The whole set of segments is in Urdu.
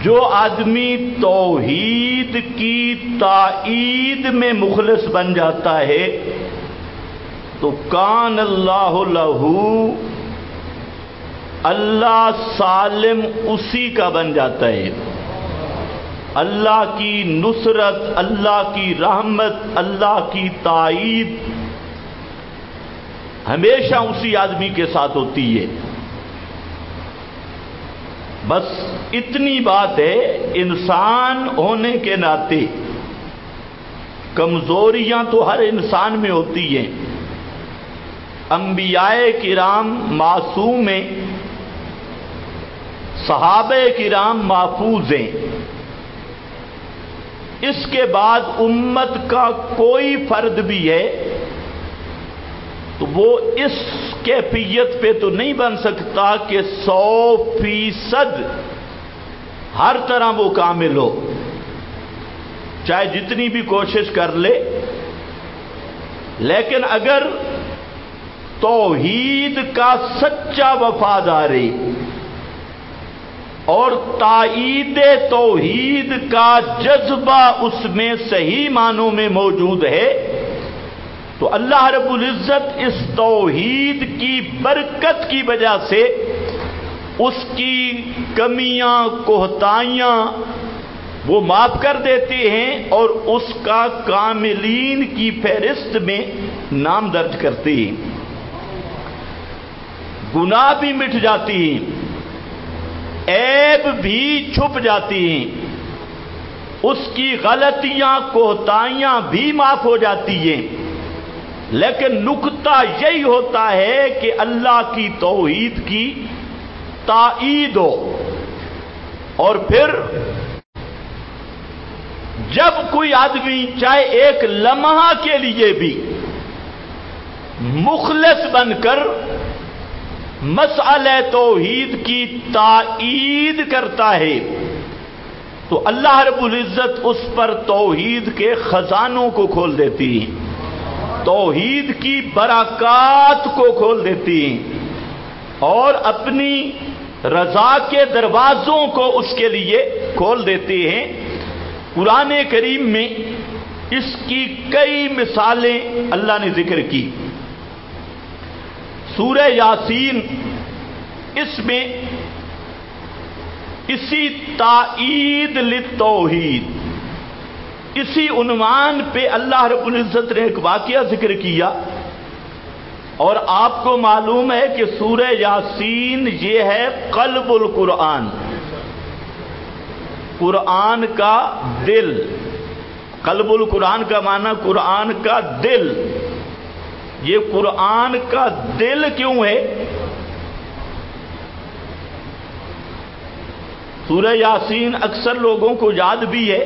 جو آدمی توحید کی تائید میں مخلص بن جاتا ہے تو کان اللہ لہو، اللہ سالم اسی کا بن جاتا ہے. اللہ کی نصرت، اللہ کی رحمت، اللہ کی تائید ہمیشہ اسی آدمی کے ساتھ ہوتی ہے. بس اتنی بات ہے، انسان ہونے کے ناطے کمزوریاں تو ہر انسان میں ہوتی ہیں. انبیاء کرام معصوم ہیں، صحابہ کرام محفوظ ہیں. اس کے بعد امت کا کوئی فرد بھی ہے تو وہ اس کیفیت پہ تو نہیں بن سکتا کہ 100% ہر طرح وہ کامل ہو، چاہے جتنی بھی کوشش کر لے. لیکن اگر توحید کا سچا وفاداری اور تائید توحید کا جذبہ اس میں صحیح معنوں میں موجود ہے تو اللہ رب العزت اس توحید کی برکت کی وجہ سے اس کی کمیاں کوتاہیاں وہ معاف کر دیتے ہیں اور اس کا کاملین کی فہرست میں نام درج کرتے ہیں. گناہ بھی مٹ جاتی ہیں، عیب بھی چھپ جاتی ہیں، اس کی غلطیاں کوتاہیاں بھی معاف ہو جاتی ہیں. لیکن نکتہ یہی ہوتا ہے کہ اللہ کی توحید کی تائید ہو. اور پھر جب کوئی آدمی چاہے ایک لمحہ کے لیے بھی مخلص بن کر مسئلہ توحید کی تائید کرتا ہے تو اللہ رب العزت اس پر توحید کے خزانوں کو کھول دیتی ہیں، توحید کی برکات کو کھول دیتی ہیں اور اپنی رضا کے دروازوں کو اس کے لیے کھول دیتے ہیں. قرآن کریم میں اس کی کئی مثالیں اللہ نے ذکر کی. سورہ یاسین اس میں اسی تائید للتوحید، اسی عنوان پہ اللہ رب العزت نے ایک واقعہ ذکر کیا. اور آپ کو معلوم ہے کہ سورہ یاسین یہ ہے قلب القرآن، قرآن کا دل. قلب القرآن کا معنی قرآن کا دل. یہ قرآن کا دل کیوں ہے؟ سورہ یاسین اکثر لوگوں کو یاد بھی ہے،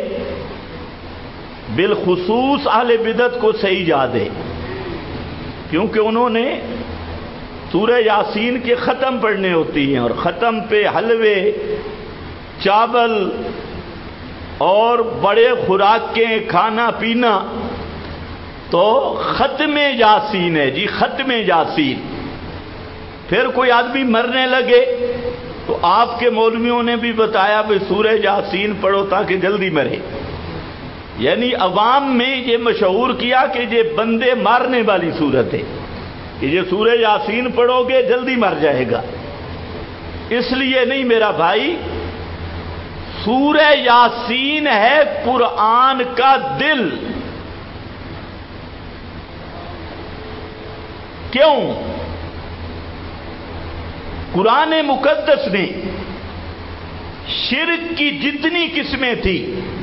بالخصوص اہل بدعت کو صحیح یاد ہے، کیونکہ انہوں نے سورہ یاسین کے ختم پڑھنے ہوتی ہیں اور ختم پہ حلوے، چاول اور بڑے خوراکیں کھانا پینا، تو ختم یاسین ہے جی، ختم یاسین. پھر کوئی آدمی مرنے لگے تو آپ کے مولویوں نے بھی بتایا کہ سورہ یاسین پڑھو تاکہ جلدی مرے. یعنی عوام میں یہ مشہور کیا کہ یہ بندے مارنے والی صورت ہے کہ یہ سورہ یاسین پڑھو گے جلدی مر جائے گا. اس لیے نہیں میرا بھائی، سورہ یاسین ہے قرآن کا دل. کیوں؟ قرآن مقدس نے شرک کی جتنی قسمیں تھی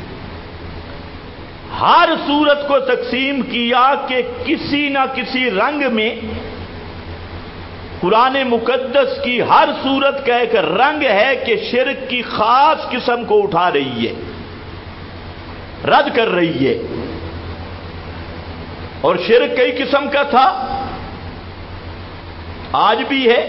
ہر صورت کو تقسیم کیا کہ کسی نہ کسی رنگ میں قرآن مقدس کی ہر صورت کا ایک رنگ ہے کہ شرک کی خاص قسم کو اٹھا رہی ہے، رد کر رہی ہے. اور شرک کئی قسم کا تھا، آج بھی ہے.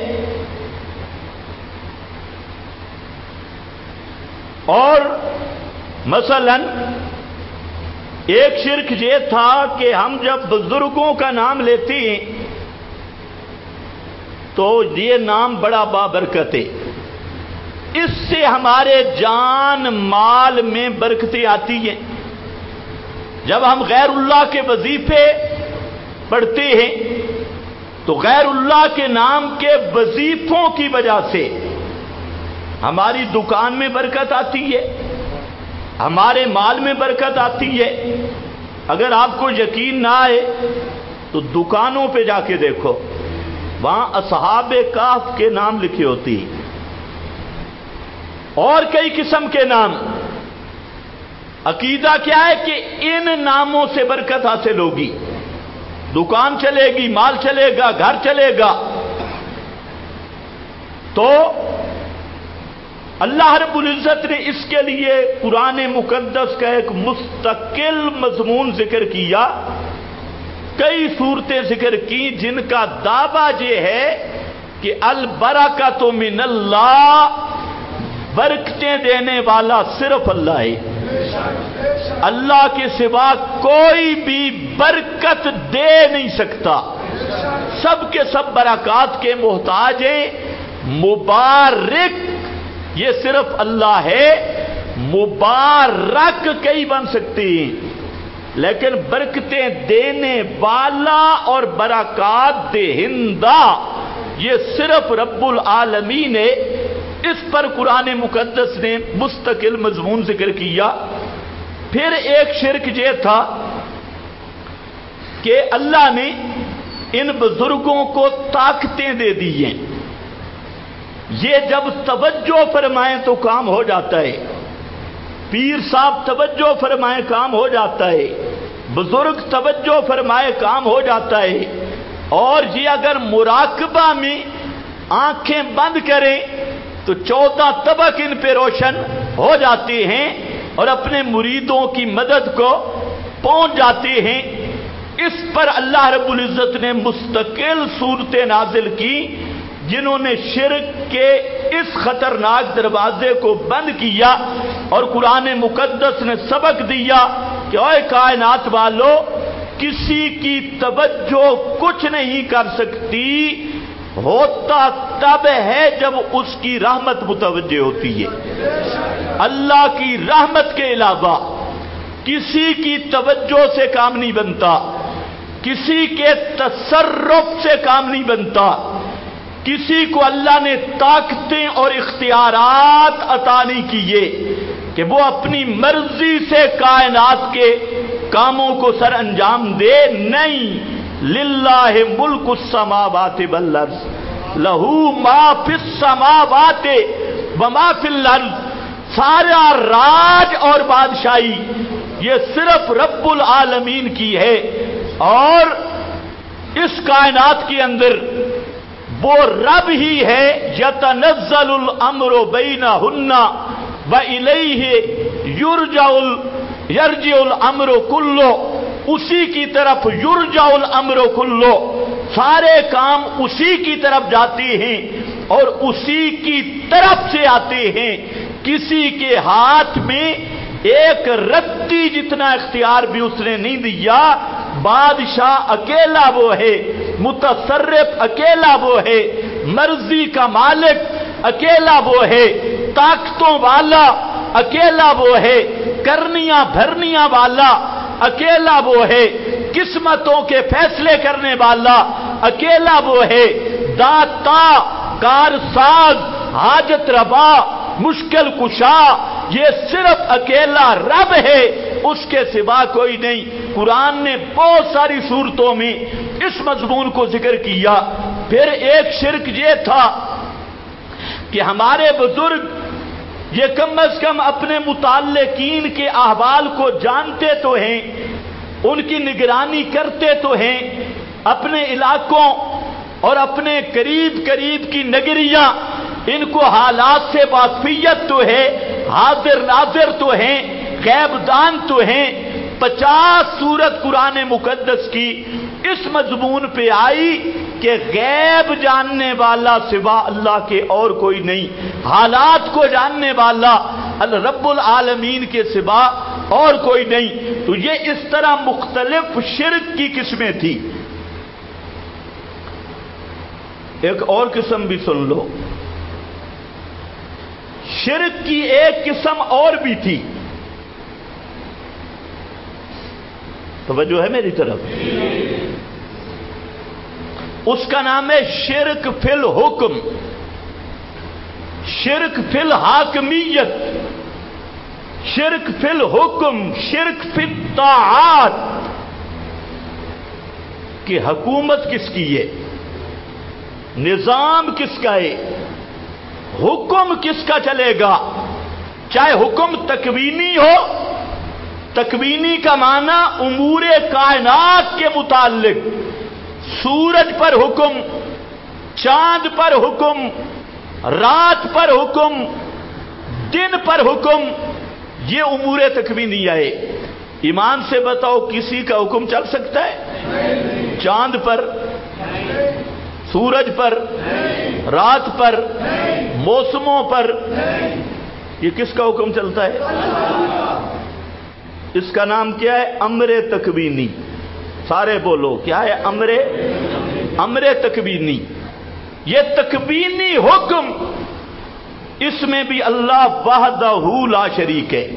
اور مثلا ایک شرک یہ تھا کہ ہم جب بزرگوں کا نام لیتے ہیں تو یہ نام بڑا بابرکت ہے، اس سے ہمارے جان مال میں برکتیں آتی ہیں۔ جب ہم غیر اللہ کے وظیفے پڑھتے ہیں تو غیر اللہ کے نام کے وظیفوں کی وجہ سے ہماری دکان میں برکت آتی ہے، ہمارے مال میں برکت آتی ہے۔ اگر آپ کو یقین نہ آئے تو دکانوں پہ جا کے دیکھو، وہاں اصحاب کہف کے نام لکھی ہوتی ہیں اور کئی قسم کے نام۔ عقیدہ کیا ہے کہ ان ناموں سے برکت حاصل ہوگی، دکان چلے گی، مال چلے گا، گھر چلے گا۔ تو اللہ رب العزت نے اس کے لیے قرآن مقدس کا ایک مستقل مضمون ذکر کیا، کئی صورتیں ذکر کی جن کا دعویٰ یہ ہے کہ البرکۃ من اللہ، برکتیں دینے والا صرف اللہ ہے، اللہ کے سوا کوئی بھی برکت دے نہیں سکتا، سب کے سب برکات کے محتاج ہیں۔ مبارک یہ صرف اللہ ہے، مبارک کئی بن سکتی ہیں، لیکن برکتیں دینے والا اور برکات دہندہ یہ صرف رب العالمین ہے۔ اس پر قرآن مقدس نے مستقل مضمون ذکر کیا۔ پھر ایک شرک یہ تھا کہ اللہ نے ان بزرگوں کو طاقتیں دے دی ہیں، یہ جب توجہ فرمائیں تو کام ہو جاتا ہے، پیر صاحب توجہ فرمائیں کام ہو جاتا ہے، بزرگ توجہ فرمائے کام ہو جاتا ہے، اور یہ اگر مراقبہ میں آنکھیں بند کریں تو 14 طبق ان پہ روشن ہو جاتے ہیں اور اپنے مریدوں کی مدد کو پہنچ جاتے ہیں۔ اس پر اللہ رب العزت نے مستقل صورتیں نازل کی جنہوں نے شرک کے اس خطرناک دروازے کو بند کیا، اور قرآن مقدس نے سبق دیا کہ اے کائنات والو، کسی کی توجہ کچھ نہیں کر سکتی، ہوتا تب ہے جب اس کی رحمت متوجہ ہوتی ہے۔ اللہ کی رحمت کے علاوہ کسی کی توجہ سے کام نہیں بنتا، کسی کے تصرف سے کام نہیں بنتا، کسی کو اللہ نے طاقتیں اور اختیارات عطا نہیں کیے کہ وہ اپنی مرضی سے کائنات کے کاموں کو سر انجام دے، نہیں۔ للہ ملک السماوات والارض لہو ما فی السماوات وما فی الارض، سارا راج اور بادشاہی یہ صرف رب العالمین کی ہے، اور اس کائنات کے اندر وہ رب ہی ہے۔ یتنزل الامر بینہن والیہ یرجع الامر کلہ، اسی کی طرف یرجع الامر کلہ، سارے کام اسی کی طرف جاتے ہیں اور اسی کی طرف سے آتے ہیں۔ کسی کے ہاتھ میں ایک رتی جتنا اختیار بھی اس نے نہیں دیا۔ بادشاہ اکیلا وہ ہے، متصرف اکیلا وہ ہے، مرضی کا مالک اکیلا وہ ہے، طاقتوں والا اکیلا وہ ہے، کرنیاں بھرنیاں والا اکیلا وہ ہے، قسمتوں کے فیصلے کرنے والا اکیلا وہ ہے، داتا، کارساز، حاجت روا، مشکل کشا، یہ صرف اکیلا رب ہے، اس کے سوا کوئی نہیں۔ قرآن نے بہت ساری صورتوں میں اس مضمون کو ذکر کیا۔ پھر ایک شرک یہ تھا کہ ہمارے بزرگ یہ کم از کم اپنے متعلقین کے احوال کو جانتے تو ہیں، ان کی نگرانی کرتے تو ہیں، اپنے علاقوں اور اپنے قریب قریب کی نگریاں، ان کو حالات سے واقفیت تو ہے، حاضر ناظر تو ہیں، غیب دان تو ہیں۔ 50 سورت قرآن مقدس کی اس مضمون پہ آئی کہ غیب جاننے والا سوا اللہ کے اور کوئی نہیں، حالات کو جاننے والا رب العالمین کے سوا اور کوئی نہیں۔ تو یہ اس طرح مختلف شرک کی قسمیں تھی۔ ایک اور قسم بھی سن لو، شرک کی ایک قسم اور بھی تھی، توجہ ہے میری طرف، اس کا نام ہے شرک فی الحکم، شرک فی الحاکمیت، شرک فی الحکم، شرک فی الطاعات، کہ حکومت کس کی ہے، نظام کس کا ہے، حکم کس کا چلے گا، چاہے حکم تکوینی ہو، تکوینی کا معنی امور کائنات کے متعلق، سورج پر حکم، چاند پر حکم، رات پر حکم، دن پر حکم، یہ امور تکوینی ہے۔ ایمان سے بتاؤ کسی کا حکم چل سکتا ہے؟ چاند پر، سورج پر، رات پر، موسموں پر، یہ کس کا حکم چلتا ہے؟ اس کا نام کیا ہے؟ امر تکوینی۔ سارے بولو کیا ہے؟ امر تکوینی۔ یہ تکوینی حکم، اس میں بھی اللہ وحدہ لا شریک ہے،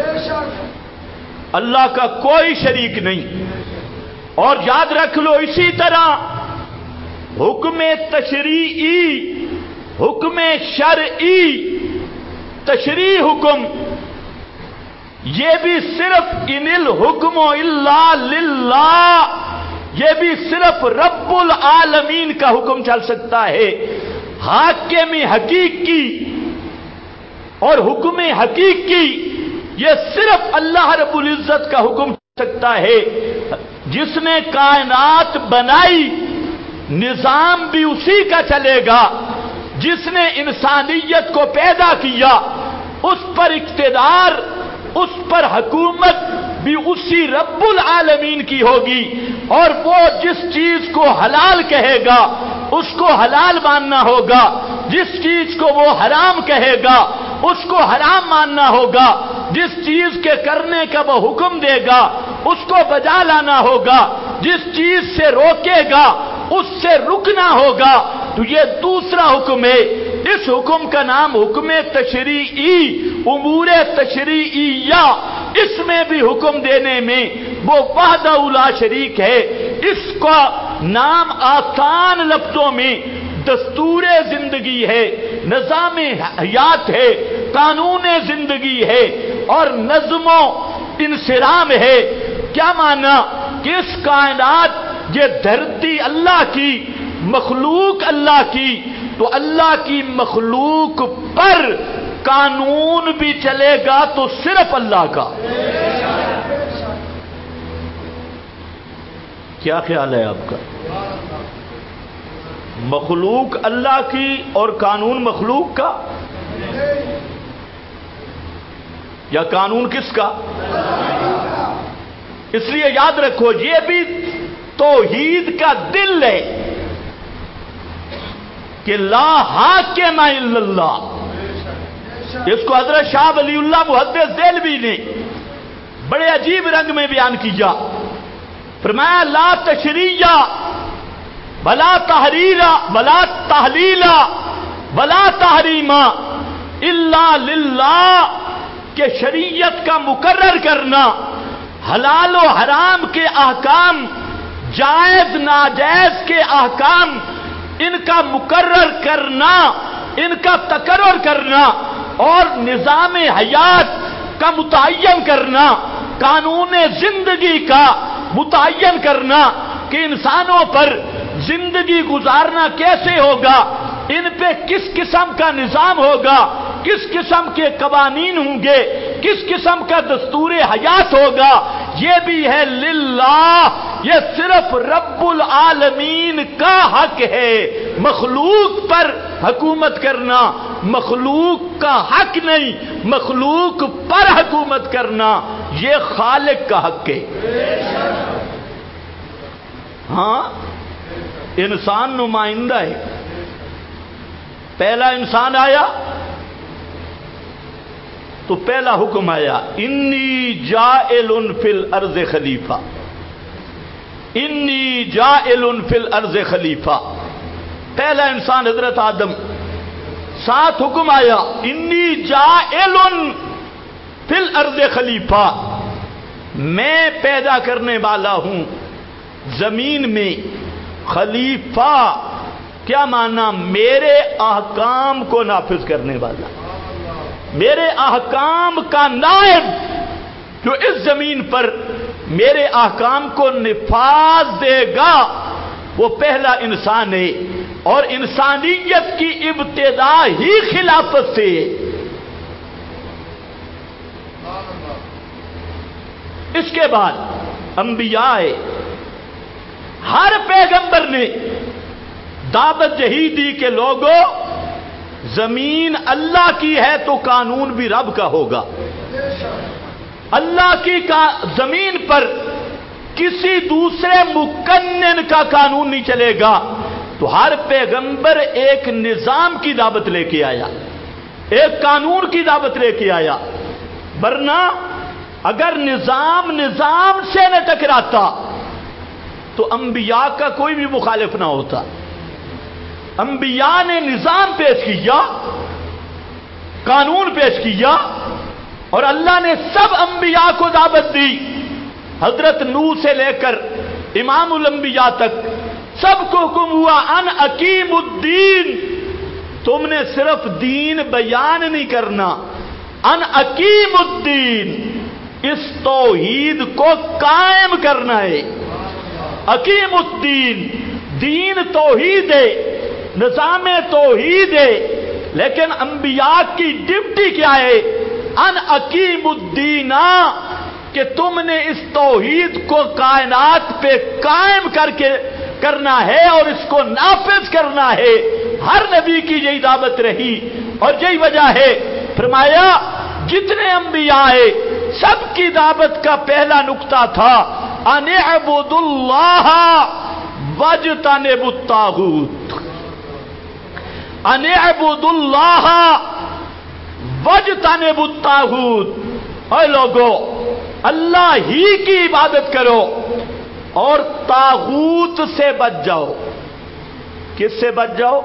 اللہ کا کوئی شریک نہیں۔ اور یاد رکھ لو اسی طرح حکم تشریعی، حکم شرعی، تشریع حکم، یہ بھی صرف ان الحکم الا للہ، یہ بھی صرف رب العالمین کا حکم چل سکتا ہے۔ حاکم حقیقی اور حکم حقیقی یہ صرف اللہ رب العزت کا حکم چل سکتا ہے، جس نے کائنات بنائی، نظام بھی اسی کا چلے گا، جس نے انسانیت کو پیدا کیا، اس پر اقتدار، اس پر حکومت بھی اسی رب العالمین کی ہوگی، اور وہ جس چیز کو حلال کہے گا اس کو حلال ماننا ہوگا، جس چیز کو وہ حرام کہے گا اس کو حرام ماننا ہوگا، جس چیز کے کرنے کا وہ حکم دے گا اس کو بجا لانا ہوگا، جس چیز سے روکے گا اس سے رکنا ہوگا۔ تو یہ دوسرا حکم ہے، اس حکم کا نام حکم تشریعی، امور تشریعیہ، اس میں بھی حکم دینے میں وہ وحدہ لا شریک ہے۔ اس کا نام آسان لفظوں میں دستور زندگی ہے، نظام حیات ہے، قانون زندگی ہے، اور نظم و انصرام ہے۔ کیا معنی کہ اس کائنات، یہ دھرتی اللہ کی، مخلوق اللہ کی، تو اللہ کی مخلوق پر قانون بھی چلے گا تو صرف اللہ کا۔ کیا خیال ہے آپ کا؟ مخلوق اللہ کی اور قانون مخلوق کا، یا قانون کس کا؟ اس لیے یاد رکھو یہ بھی توحید کا دل ہے کہ لا حاکم الا اللہ۔ اس کو حضرت شاہ ولی اللہ محدث دہلوی نے بڑے عجیب رنگ میں بیان کیا، فرمایا لا تشریع ولا تحریر ولا تحلیل ولا تحریم الا للہ، کہ شریعت کا مقرر کرنا، حلال و حرام کے احکام، جائز ناجائز کے احکام، ان کا مقرر کرنا، ان کا تقرر کرنا، اور نظام حیات کا متعین کرنا، قانون زندگی کا متعین کرنا کہ انسانوں پر زندگی گزارنا کیسے ہوگا، ان پہ کس قسم کا نظام ہوگا، کس قسم کے قوانین ہوں گے، کس قسم کا دستور حیات ہوگا، یہ بھی ہے للہ، یہ صرف رب العالمین کا حق ہے۔ مخلوق پر حکومت کرنا مخلوق کا حق نہیں، مخلوق پر حکومت کرنا یہ خالق کا حق ہے۔ ہاں انسان نمائندہ ہے، پہلا انسان آیا تو پہلا حکم آیا انی جاعل فی الارض خلیفہ، انی جاعل فی الارض خلیفہ۔ پہلا انسان حضرت آدم ساتھ حکم آیا انی جاعلن فی الارض خلیفہ، میں پیدا کرنے والا ہوں زمین میں خلیفہ۔ کیا معنی؟ میرے احکام کو نافذ کرنے والا، میرے احکام کا نائب جو اس زمین پر میرے احکام کو نفاذ دے گا وہ پہلا انسان ہے، اور انسانیت کی ابتدا ہی خلافت سے ہے۔ اس کے بعد انبیاء ہے، ہر پیغمبر نے دعوت یہی دی کہ لوگوں زمین اللہ کی ہے تو قانون بھی رب کا ہوگا، اللہ کی زمین پر کسی دوسرے مقنن کا قانون نہیں چلے گا۔ تو ہر پیغمبر ایک نظام کی دعوت لے کے آیا، ایک قانون کی دعوت لے کے آیا، ورنہ اگر نظام سے نہ ٹکراتا تو انبیاء کا کوئی بھی مخالف نہ ہوتا۔ انبیاء نے نظام پیش کیا، قانون پیش کیا، اور اللہ نے سب انبیاء کو دعوت دی، حضرت نوح سے لے کر امام الانبیاء تک سب کو حکم ہوا ان اقیم الدین، تم نے صرف دین بیان نہیں کرنا، ان اقیم الدین، اس توحید کو قائم کرنا ہے۔ اقیم الدین، دین توحید ہے، نظام توحید ہے، لیکن انبیاء کی ڈیوٹی کیا ہے؟ ان اقیم الدین، کہ تم نے اس توحید کو کائنات پہ قائم کر کے کرنا ہے اور اس کو نافذ کرنا ہے۔ ہر نبی کی یہی دعوت رہی، اور یہی وجہ ہے فرمایا جتنے انبیاء آئے سب کی دعوت کا پہلا نقطہ تھا ان اعبدوا اللہ واجتنبوا الطاغوت، ان اعبدوا اللہ واجتنبوا الطاغوت۔ اے لوگو اللہ ہی کی عبادت کرو اور طاغوت سے بچ جاؤ۔ کس سے بچ جاؤ؟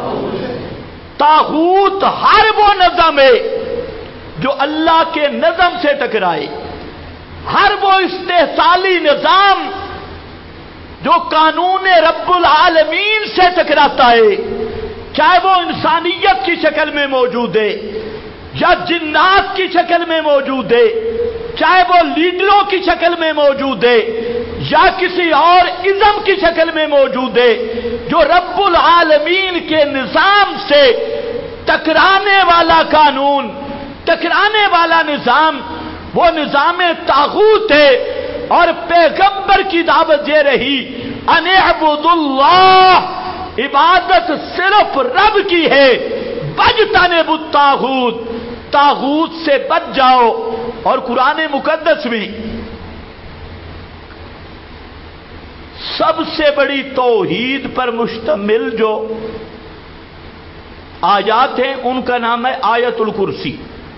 طاغوت ہر وہ نظم ہے جو اللہ کے نظم سے ٹکرائے، ہر وہ استحصالی نظام جو قانون رب العالمین سے ٹکراتا ہے، چاہے وہ انسانیت کی شکل میں موجود ہے یا جنات کی شکل میں موجود ہے، چاہے وہ لیڈروں کی شکل میں موجود ہے یا کسی اور ازم کی شکل میں موجود ہے، جو رب العالمین کے نظام سے ٹکرانے والا قانون، ٹکرانے والا نظام، وہ نظام طاغوت ہے۔ اور پیغمبر کی دعوت یہ رہی ان اعبدوا اللہ، عبادت صرف رب کی ہے، واجتنبوا الطاغوت، طاغوت سے بچ جاؤ۔ اور قرآن مقدس میں سب سے بڑی توحید پر مشتمل جو آیات ہیں ان کا نام ہے آیت الکرسی۔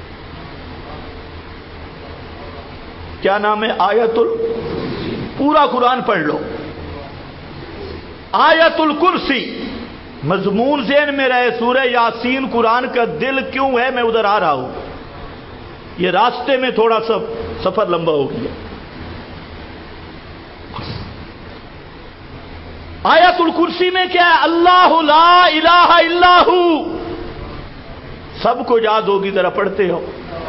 کیا نام ہے؟ آیت پورا قرآن پڑھ لو، آیت الکرسی۔ مضمون ذہن میں رہے، سورہ یاسین قرآن کا دل کیوں ہے، میں ادھر آ رہا ہوں، یہ راستے میں تھوڑا سا سفر لمبا ہو گیا۔ آیت الکرسی میں کیا ہے؟ اللہ لا الہ الا ہو، سب کو یاد ہوگی، ذرا پڑھتے ہو،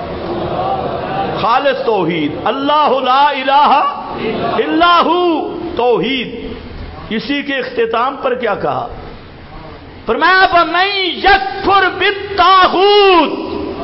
خالص توحید، اللہ لا الہ الا ہو، توحید۔ اسی کے اختتام پر کیا کہا؟ فرمایا فَمَن یکفر بالطاغوت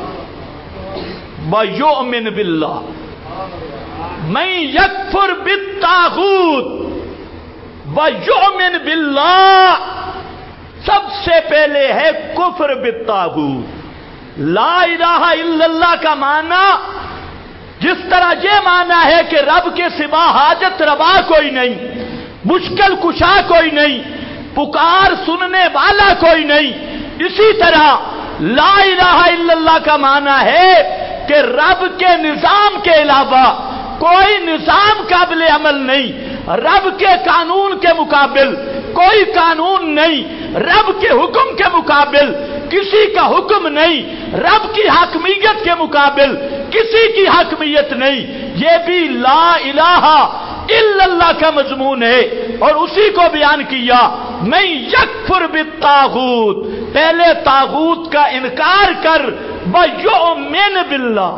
وَیُؤْمِن بِاللَّهِ، من یکفر بالطاغوت وَیُؤْمِن بِاللَّهِ، سب سے پہلے ہے کفر بالطاغوت۔ لا الہ الا اللہ کا معنی جس طرح یہ معنی ہے کہ رب کے سوا حاجت روا کوئی نہیں، مشکل کشا کوئی نہیں، پکار سننے والا کوئی نہیں، اسی طرح لا الہ الا اللہ کا معنی ہے کہ رب کے نظام کے علاوہ کوئی نظام قابل عمل نہیں، رب کے قانون کے مقابل کوئی قانون نہیں، رب کے حکم کے مقابل کسی کا حکم نہیں، رب کی حاکمیت کے مقابل کسی کی حاکمیت نہیں، یہ بھی لا الہ الا اللہ کا مضمون ہے۔ اور اسی کو بیان کیا میں یکفر بالطاغوت، پہلے طاغوت کا انکار کر ویؤمن باللہ،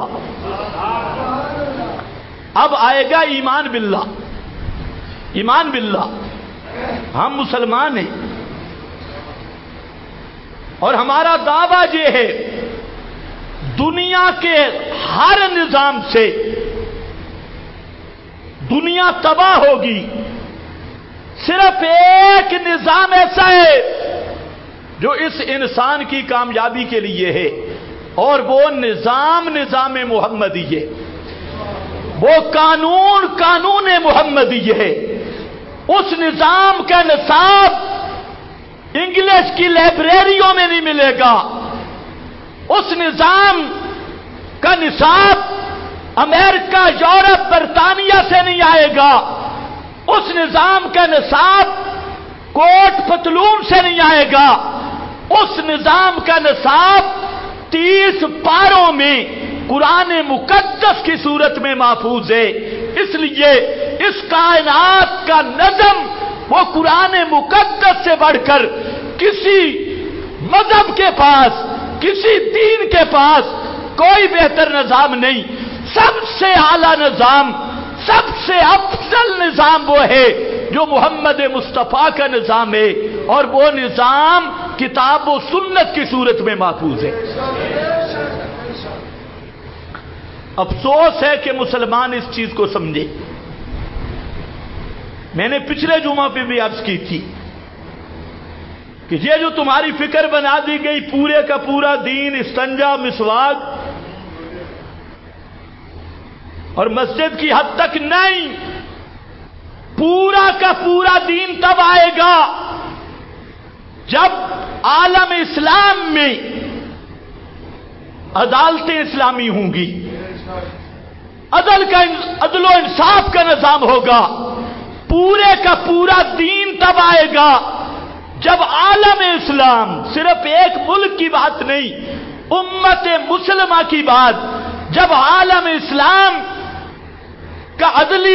اب آئے گا ایمان باللہ۔ ایمان باللہ، ہم مسلمان ہیں اور ہمارا دعویٰ یہ ہے دنیا کے ہر نظام سے دنیا تباہ ہوگی، صرف ایک نظام ایسا ہے جو اس انسان کی کامیابی کے لیے ہے، اور وہ نظام محمدی ہے، وہ قانون محمدی ہے۔ اس نظام کا نصاب انگلش کی لائبریریوں میں نہیں ملے گا، اس نظام کا نصاب امریکہ، یورپ، برطانیہ سے نہیں آئے گا، اس نظام کا نصاب کوٹ پتلون سے نہیں آئے گا، اس نظام کا نصاب 30 پاروں میں قرآن مقدس کی صورت میں محفوظ ہے۔ اس لیے اس کائنات کا نظم وہ قرآن مقدس سے بڑھ کر کسی مذہب کے پاس، کسی دین کے پاس کوئی بہتر نظام نہیں۔ سب سے اعلیٰ نظام، سب سے افضل نظام وہ ہے جو محمد مصطفیٰ کا نظام ہے، اور وہ نظام کتاب و سنت کی صورت میں محفوظ ہے۔ افسوس ہے کہ مسلمان اس چیز کو سمجھے۔ میں نے پچھلے جمعہ پہ بھی عرض کی تھی کہ یہ جو تمہاری فکر بنا دی گئی پورے کا پورا دین استنجا، مسواک اور مسجد کی حد تک نہیں، پورا کا پورا دین تب آئے گا جب عالم اسلام میں عدالتیں اسلامی ہوں گی، عدل و انصاف کا نظام ہوگا۔ پورے کا پورا دین تب آئے گا جب عالم اسلام، صرف ایک ملک کی بات نہیں، امت مسلمہ کی بات، جب عالم اسلام کا عدلی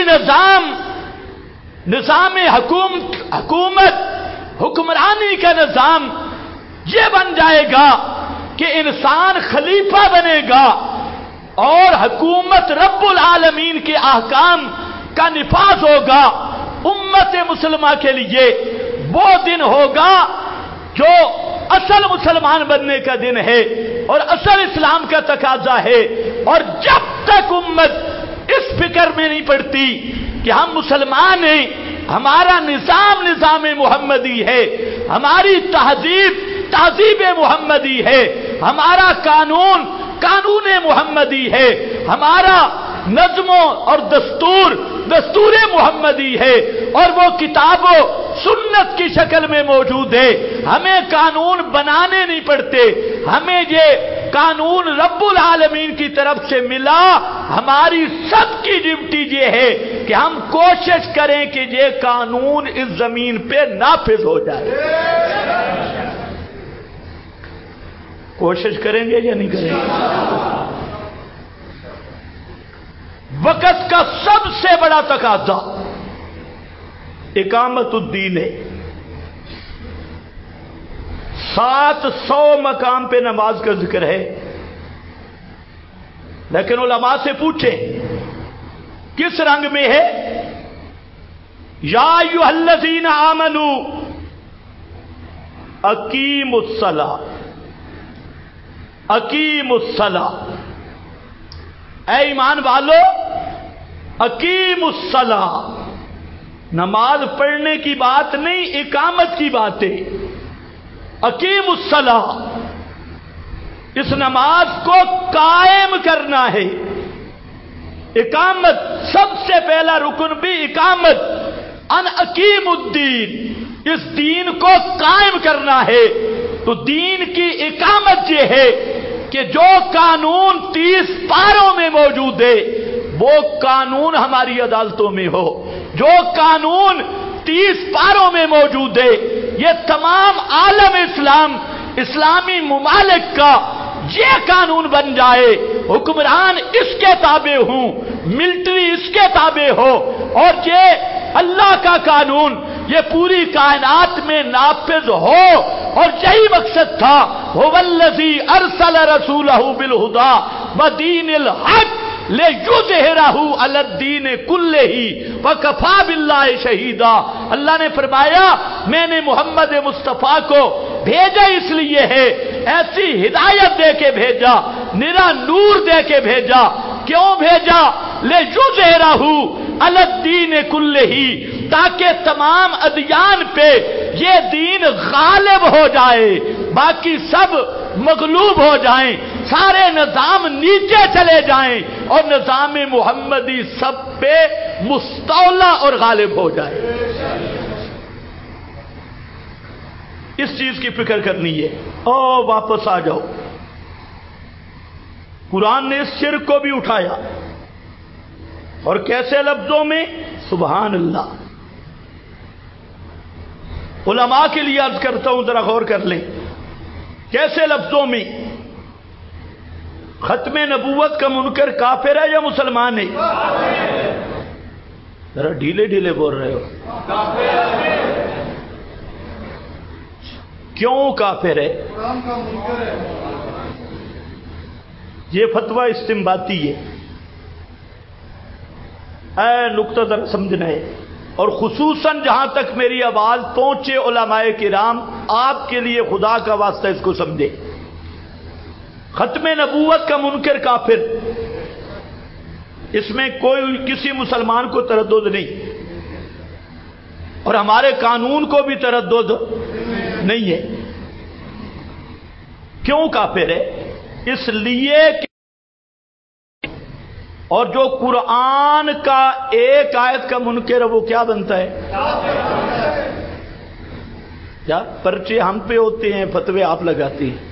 نظام حکومت، حکمرانی کا نظام یہ بن جائے گا کہ انسان خلیفہ بنے گا اور حکومت رب العالمین کے احکام کا نفاذ ہوگا امت مسلمہ کے لیے، وہ دن ہوگا جو اصل مسلمان بننے کا دن ہے اور اصل اسلام کا تقاضا ہے۔ اور جب تک امت اس فکر میں نہیں پڑتی کہ ہم مسلمان ہیں، ہمارا نظام محمدی ہے، ہماری تہذیب محمدی ہے، ہمارا قانون محمدی ہے، ہمارا نظم اور دستور محمدی ہے، اور وہ کتاب و سنت کی شکل میں موجود ہے، ہمیں قانون بنانے نہیں پڑتے، ہمیں یہ قانون رب العالمین کی طرف سے ملا۔ ہماری سب کی ڈیوٹی یہ ہے کہ ہم کوشش کریں کہ یہ قانون اس زمین پہ نافذ ہو جائے۔ کوشش کریں گے یا نہیں کریں گے؟ وقت کا سب سے بڑا تقاضا اقامت الدین ہے۔ 700 مقام پہ نماز کا ذکر ہے، لیکن علماء سے پوچھیں کس رنگ میں ہے؟ یا ایھا الذین آمنوا اقیموا الصلاۃ، اقیموا الصلاۃ، اے ایمان والو اقیموا الصلاۃ، نماز پڑھنے کی بات نہیں، اقامت کی بات ہے۔ اقیموا الصلاۃ، اس نماز کو قائم کرنا ہے۔ اقامت، سب سے پہلا رکن بھی اقامت، ان اقیم الدین، اس دین کو قائم کرنا ہے۔ تو دین کی اقامت یہ ہے کہ جو قانون 30 پاروں میں موجود ہے وہ قانون ہماری عدالتوں میں ہو، جو قانون 30 پاروں میں موجود ہے یہ تمام عالم اسلام اسلامی ممالک کا یہ قانون بن جائے، حکمران اس کے تابع ہوں، ملٹری اس کے تابع ہو، اور یہ اللہ کا قانون یہ پوری کائنات میں نافذ ہو، اور یہی مقصد تھا هو الذی ارسل رسولہ بالہدی ودین الحق لِیُظْہِرَہُ عَلَى الدِّینِ کُلِّہ وَکَفَىٰ بِاللَّہِ شَہِیدًا۔ اللہ نے فرمایا میں نے محمد مصطفیٰ کو بھیجا اس لیے ہے، ایسی ہدایت دے کے بھیجا، نرا نور دے کے بھیجا۔ کیوں بھیجا؟ لِیُظْہِرَہُ عَلَى الدِّینِ کُلِّہ، تاکہ تمام ادیان پہ یہ دین غالب ہو جائے، باقی سب مغلوب ہو جائیں، سارے نظام نیچے چلے جائیں، اور نظام محمدی سب پہ مستولا اور غالب ہو جائے۔ اس چیز کی فکر کرنی ہے۔ اور واپس آ جاؤ، قرآن نے اس شرک کو بھی اٹھایا، اور کیسے لفظوں میں؟ سبحان اللہ۔ علماء کے لیے عرض کرتا ہوں، ذرا غور کر لیں، کیسے لفظوں میں؟ ختم نبوت کا منکر کافر ہے یا مسلمان ہے؟ ذرا ڈھیلے ڈھیلے بول رہے ہو۔ کیوں کافر ہے؟ یہ فتویٰ استنباطی ہے، اے نقطہ ذرا سمجھنا ہے، اور خصوصاً جہاں تک میری آواز پہنچے علماء کرام، آپ کے لیے خدا کا واسطہ اس کو سمجھے۔ ختم نبوت کا منکر کافر، اس میں کوئی کسی مسلمان کو تردد نہیں، اور ہمارے قانون کو بھی تردد نہیں ہے۔ کیوں کافر ہے؟ اس لیے کہ اور جو قرآن کا ایک آیت کا منکر ہے وہ کیا بنتا ہے؟ کیا پرچے ہم پہ ہوتے ہیں، فتوے آپ لگاتی ہیں؟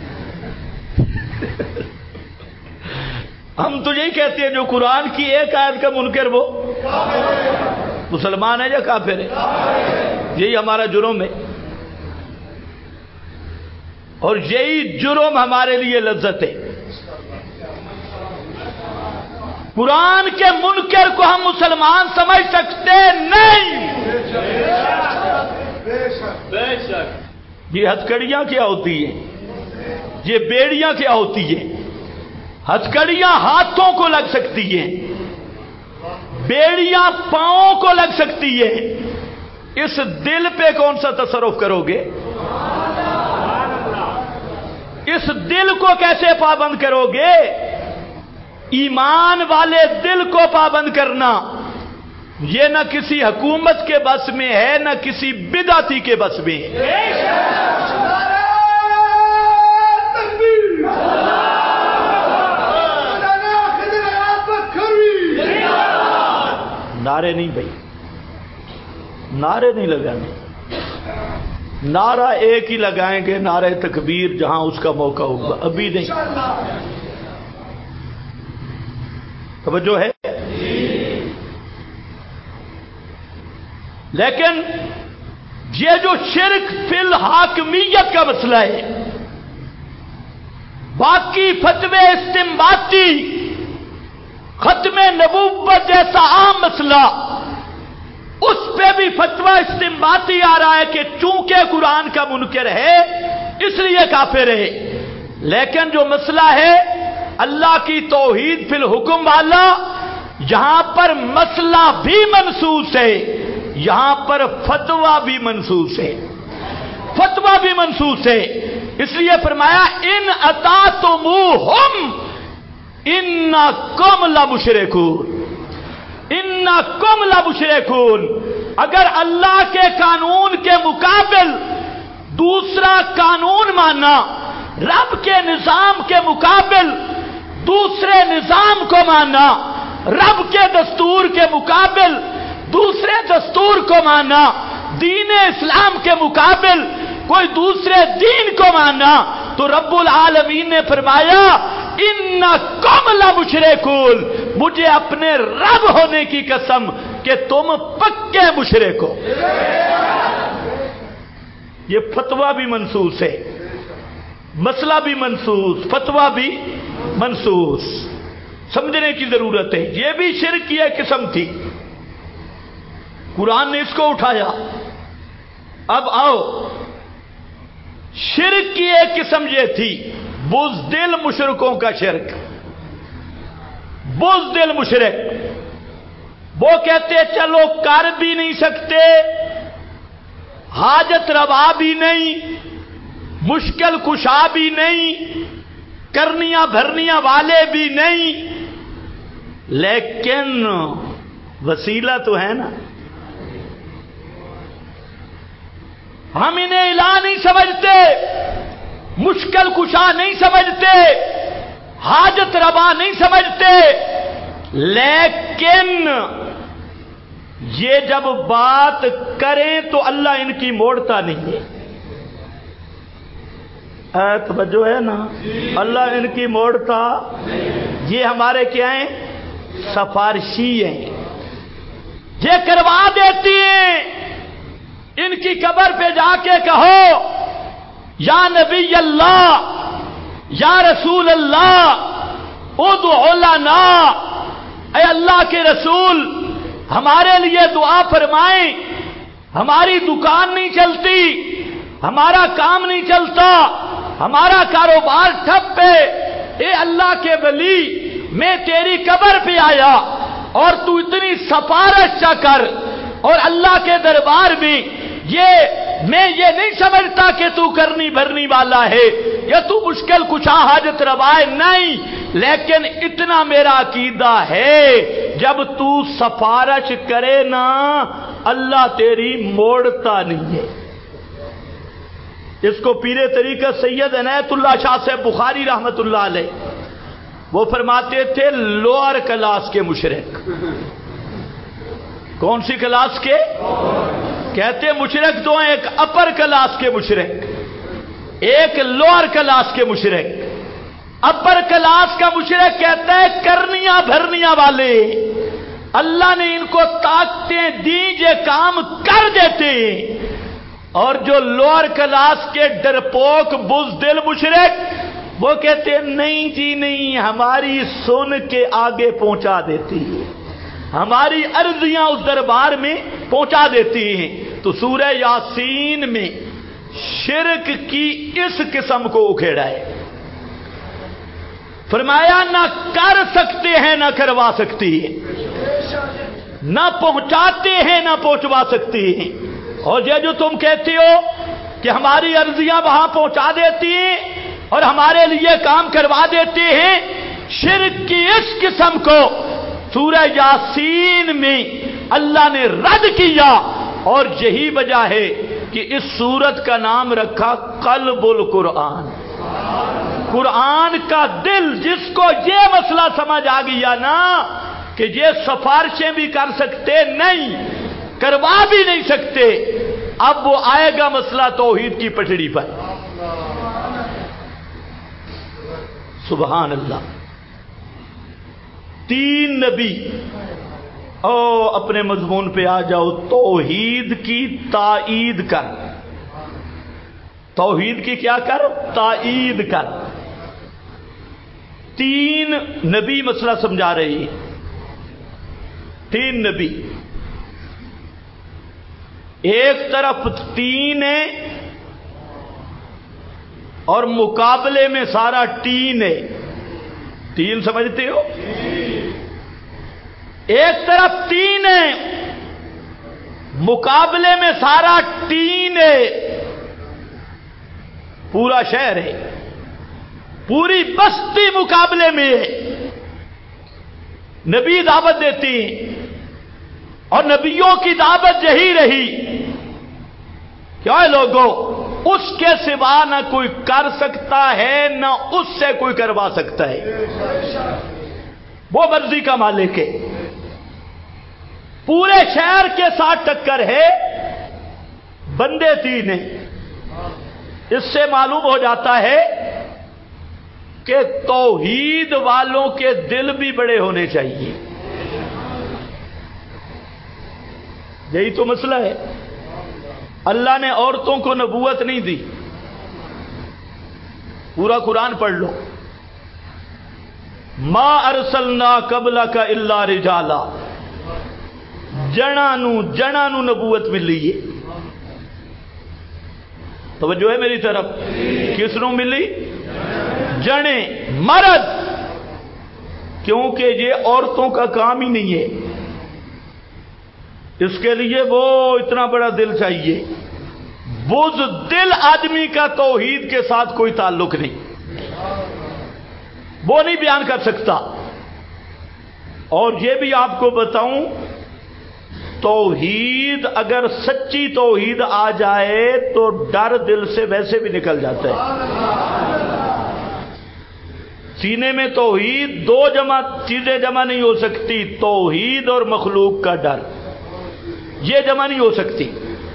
ہم تو یہی کہتے ہیں جو قرآن کی ایک آیت کا منکر وہ مسلمان ہے یا کافر ہے؟ یہی ہمارا جرم ہے، اور یہی جرم ہمارے لیے لذت ہے۔ قرآن کے منکر کو ہم مسلمان سمجھ سکتے نہیں۔ یہ ہتھکڑیاں کیا ہوتی ہیں؟ یہ بیڑیاں کیا ہوتی ہیں؟ ہتھکڑیاں ہاتھوں کو لگ سکتی ہیں، بیڑیاں پاؤں کو لگ سکتی ہیں، اس دل پہ کون سا تصرف کرو گے؟ اس دل کو کیسے پابند کرو گے؟ ایمان والے دل کو پابند کرنا یہ نہ کسی حکومت کے بس میں ہے، نہ کسی بدعتی کے بس میں ہے۔ نعرے نہیں بھائی، نعرے نہیں لگانے، نعرہ ایک ہی لگائیں گے، نعرہ تکبیر، جہاں اس کا موقع ہوگا، ابھی نہیں۔ توجہ ہے؟ لیکن یہ جو شرک فی الحاکمیت کا مسئلہ ہے، باقی فتوے استنباطی، ختم نبوت جیسا عام مسئلہ، اس پہ بھی فتویٰ استنباطی آ رہا ہے کہ چونکہ قرآن کا منکر ہے اس لیے کافر ہے۔ لیکن جو مسئلہ ہے اللہ کی توحید فی الحکم والا، یہاں پر مسئلہ بھی منسوس ہے، یہاں پر فتویٰ بھی منسوس ہے، فتویٰ بھی منسوس ہے۔ اس لیے فرمایا ان اطعتموہم انکم لمشرکون، انکم لمشرکون۔ اگر اللہ کے قانون کے مقابل دوسرا قانون مانا، رب کے نظام کے مقابل دوسرے نظام کو مانا، رب کے دستور کے مقابل دوسرے دستور کو مانا، دین اسلام کے مقابل کوئی دوسرے دین کو مانا، تو رب العالمین نے فرمایا انکم لمشرکون، مجھے اپنے رب ہونے کی قسم کہ تم پکے مشرک ہو۔ یہ فتویٰ بھی منسوس ہے، مسئلہ بھی منسوس، فتویٰ بھی منسوس، سمجھنے کی ضرورت ہے۔ یہ بھی شرک کی ایک قسم تھی، قرآن نے اس کو اٹھایا۔ اب آؤ، شرک کی ایک قسم یہ تھی بزدل مشرکوں کا شرک۔ بزدل مشرک وہ کہتے چلو کر بھی نہیں سکتے، حاجت روا بھی نہیں، مشکل کشا بھی نہیں، کرنیاں بھرنیاں والے بھی نہیں، لیکن وسیلہ تو ہے نا۔ ہم انہیں الہ نہیں سمجھتے، مشکل کشا نہیں سمجھتے، حاجت روا نہیں سمجھتے، لیکن یہ جب بات کریں تو اللہ ان کی موڑتا نہیں ہے۔ توجہ ہے نا، اللہ ان کی موڑتا، یہ ہمارے کیا ہیں؟ سفارشی ہیں، یہ کروا دیتی ہیں۔ ان کی قبر پہ جا کے کہو یا نبی اللہ، یا رسول اللہ، ادعو لنا، اے اللہ کے رسول ہمارے لیے دعا فرمائیں، ہماری دکان نہیں چلتی، ہمارا کام نہیں چلتا، ہمارا کاروبار ٹھپ ہے، اے اللہ کے ولی میں تیری قبر پہ آیا اور تو اتنی سفارش چا کر، اور اللہ کے دربار میں میں یہ نہیں سمجھتا کہ تو کرنی بھرنی والا ہے یا تو مشکل کچھ حاجت روائے نہیں، لیکن اتنا میرا عقیدہ ہے جب تو سفارش کرے نا اللہ تیری موڑتا نہیں ہے۔ اس کو پیر طریقت سید عنایت اللہ شاہ سے بخاری رحمت اللہ علیہ وہ فرماتے تھے لوअر کلاس کے مشرک۔ کون سی کلاس کے؟ کہتے مشرک دو ہیں، ایک اپر کلاس کے مشرک، ایک لوअر کلاس کے مشرک۔ اپر کلاس کا مشرک کہتا ہے کرنیاں بھرنیاں والے، اللہ نے ان کو طاقتیں دی یہ کام کر دیتے ہیں، اور جو لوअر کلاس کے ڈرپوک بزدل مشرک وہ کہتے ہیں نہیں جی نہیں، ہماری سن کے آگے پہنچا دیتی ہے، ہماری عرضیاں اس دربار میں پہنچا دیتی ہیں۔ تو سورہ یاسین میں شرک کی اس قسم کو اکھیڑا ہے، فرمایا نہ کر سکتے ہیں نہ کروا سکتی ہے، نہ پہنچاتے ہیں نہ پہنچوا سکتی ہیں۔ اور یہ جو تم کہتے ہو کہ ہماری عرضیاں وہاں پہنچا دیتی ہیں اور ہمارے لیے کام کروا دیتے ہیں، شرک کی اس قسم کو سورہ یاسین میں اللہ نے رد کیا، اور یہی وجہ ہے کہ اس سورت کا نام رکھا قلب القرآن، قرآن کا دل۔ جس کو یہ مسئلہ سمجھ آ گیا نا کہ یہ سفارشیں بھی کر سکتے نہیں، کروا بھی نہیں سکتے، اب وہ آئے گا مسئلہ توحید کی پٹڑی پر۔ سبحان اللہ۔ تین نبی، او اپنے مضمون پہ آ جاؤ، توحید کی تائید کر، توحید کی کیا کر؟ تائید کر۔ تین نبی مسئلہ سمجھا رہی ہیں، تین نبی، ایک طرف تین ہے اور مقابلے میں سارا ٹین ہے۔ تین سمجھتے ہو؟ ایک طرف تین ہے، مقابلے میں سارا ٹین ہے، پورا شہر ہے، پوری بستی مقابلے میں ہے۔ نبی دعوت دیتی ہیں اور نبیوں کی دعوت یہی رہی، کیا لوگوں اس کے سوا نہ کوئی کر سکتا ہے نہ اس سے کوئی کروا سکتا ہے، وہ مرضی کا مالک ہے، پورے شہر کے ساتھ ٹکر ہے، بندے تین ہیں۔ اس سے معلوم ہو جاتا ہے کہ توحید والوں کے دل بھی بڑے ہونے چاہیے، یہی تو مسئلہ ہے۔ اللہ نے عورتوں کو نبوت نہیں دی، پورا قرآن پڑھ لو. ما ارسلنا قبلک الا رجالا. جنا نو نبوت ملی ہے. توجہ ہے میری طرف؟ کس نو ملی؟ جنے، مرد. کیونکہ یہ عورتوں کا کام ہی نہیں ہے. اس کے لیے وہ اتنا بڑا دل چاہیے. بزدل آدمی کا توحید کے ساتھ کوئی تعلق نہیں، وہ نہیں بیان کر سکتا. اور یہ بھی آپ کو بتاؤں، توحید اگر سچی توحید آ جائے تو ڈر دل سے ویسے بھی نکل جاتا ہے. سینے میں توحید دو چیزیں جمع نہیں ہو سکتی. توحید اور مخلوق کا ڈر، یہ جمع نہیں ہو سکتی.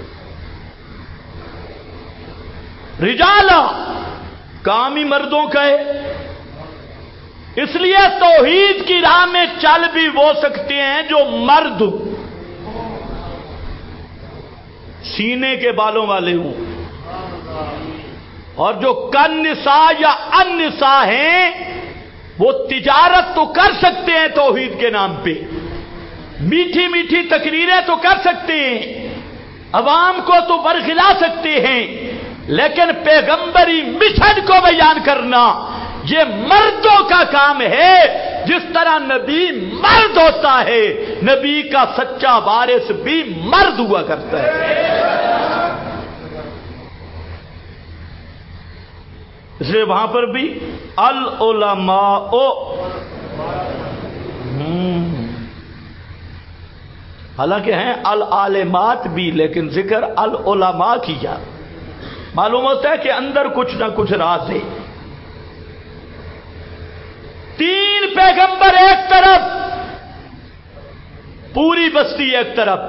رجالا کام ہی مردوں کا ہے. اس لیے توحید کی راہ میں چل بھی وہ سکتے ہیں جو مرد سینے کے بالوں والے ہوں، اور جو کن نساء یا ان نساء ہیں وہ تجارت تو کر سکتے ہیں توحید کے نام پہ، میٹھی میٹھی تقریریں تو کر سکتے ہیں، عوام کو تو برخلا سکتے ہیں، لیکن پیغمبری مشن کو بیان کرنا یہ مردوں کا کام ہے. جس طرح نبی مرد ہوتا ہے، نبی کا سچا وارث بھی مرد ہوا کرتا ہے. اس لیے وہاں پر بھی العلماء، حالانکہ ہیں العالمات بھی، لیکن ذکر العلماء کیا. معلوم ہوتا ہے کہ اندر کچھ نہ کچھ راز ہے. 3 پیغمبر ایک طرف، پوری بستی ایک طرف.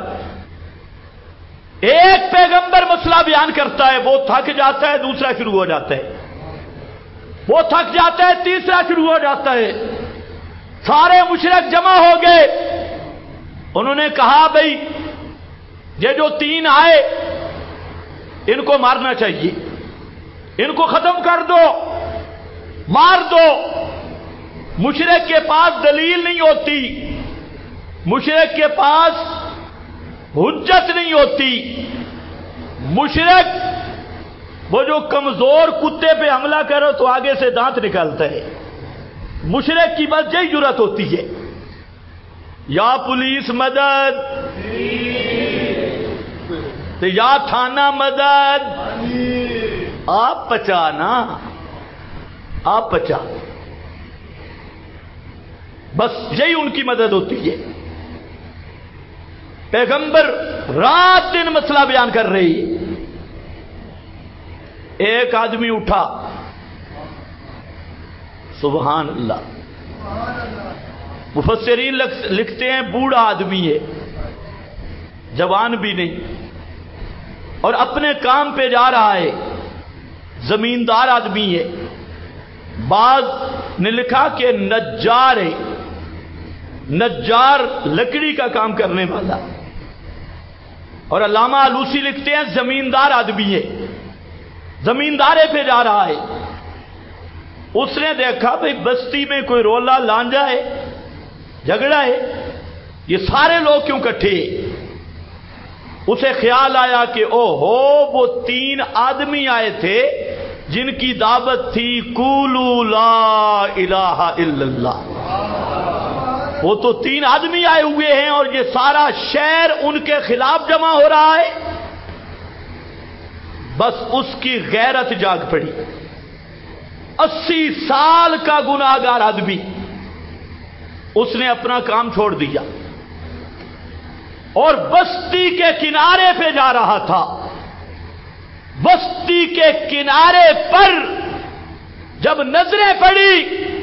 ایک پیغمبر مسئلہ بیان کرتا ہے، وہ تھک جاتا ہے، دوسرا شروع ہو جاتا ہے. وہ تھک جاتا ہے، تیسرا شروع ہو جاتا ہے. سارے مشرک جمع ہو گئے. انہوں نے کہا بھئی یہ جو 3 آئے ان کو مارنا چاہیے، ان کو ختم کر دو، مار دو. مشرک کے پاس دلیل نہیں ہوتی، مشرک کے پاس حجت نہیں ہوتی. مشرک وہ جو کمزور کتے پہ حملہ کرو تو آگے سے دانت نکالتا ہے. مشرک کی بس یہی جرات ہوتی ہے، یا پولیس مدد، تو یا تھانہ مدد، آپ پچانا، آپ پچا. بس یہی ان کی مدد ہوتی ہے. پیغمبر رات دن مسئلہ بیان کر رہی ہے. ایک آدمی اٹھا، سبحان اللہ، مفسرین لکھتے ہیں بوڑھا آدمی ہے، جوان بھی نہیں، اور اپنے کام پہ جا رہا ہے، زمیندار آدمی ہے. بعض نے لکھا کہ نجار ہے، نجار لکڑی کا کام کرنے والا. اور علامہ آلوسی لکھتے ہیں زمیندار آدمی ہے، زمیندارے پہ جا رہا ہے. اس نے دیکھا بھئی بستی میں کوئی رولا لانجا ہے، جھگڑا ہے، یہ سارے لوگ کیوں کٹھے؟ اسے خیال آیا کہ او ہو، وہ 3 آدمی آئے تھے جن کی دعوت تھی قولوا لا الہ الا اللہ. وہ تو 3 آدمی آئے ہوئے ہیں اور یہ سارا شہر ان کے خلاف جمع ہو رہا ہے. بس اس کی غیرت جاگ پڑی. 80 سال کا گناہگار آدمی، اس نے اپنا کام چھوڑ دیا اور بستی کے کنارے پہ جا رہا تھا. بستی کے کنارے پر جب نظریں پڑی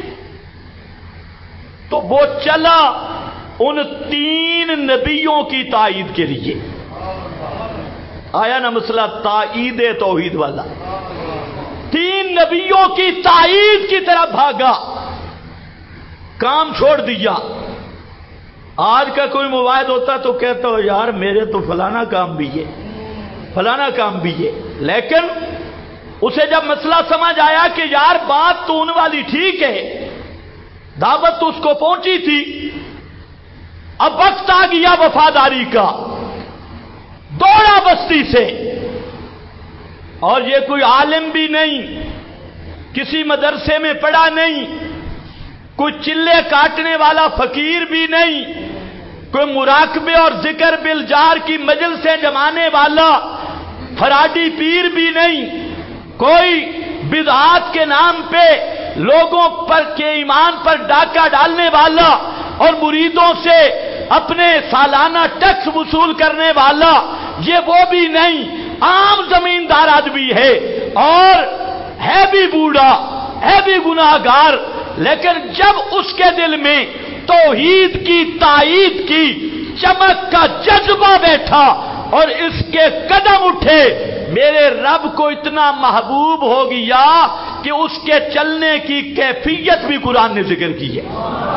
تو وہ چلا ان 3 نبیوں کی تائید کے لیے. آیا نا مسئلہ تائید توحید والا؟ 3 نبیوں کی تائید کی طرف بھاگا، کام چھوڑ دیا. آج کا کوئی مواعد ہوتا تو کہتا ہو یار میرے تو فلانا کام بھی ہے، فلانا کام بھی ہے، لیکن اسے جب مسئلہ سمجھ آیا کہ یار بات تو ان والی ٹھیک ہے، دعوت تو اس کو پہنچی تھی، اب وقت آ گیا وفاداری کا، دوڑا بستی سے، اور یہ کوئی عالم بھی نہیں، کسی مدرسے میں پڑھا نہیں، کوئی چلے کاٹنے والا فقیر بھی نہیں، کوئی مراقبے اور ذکر بالجار کی مجلسیں جمانے والا فراڈی پیر بھی نہیں، کوئی بدعات کے نام پہ لوگوں پر کے ایمان پر ڈاکہ ڈالنے والا اور مریدوں سے اپنے سالانہ ٹیکس وصول کرنے والا، یہ وہ بھی نہیں، عام زمیندار آدمی ہے اور ہے بھی بوڑھا، ہے بھی گناہگار، لیکن جب اس کے دل میں توحید کی تائید کی چمک کا جذبہ بیٹھا اور اس کے قدم اٹھے، میرے رب کو اتنا محبوب ہو گیا کہ اس کے چلنے کی کیفیت بھی قرآن نے ذکر کی ہے۔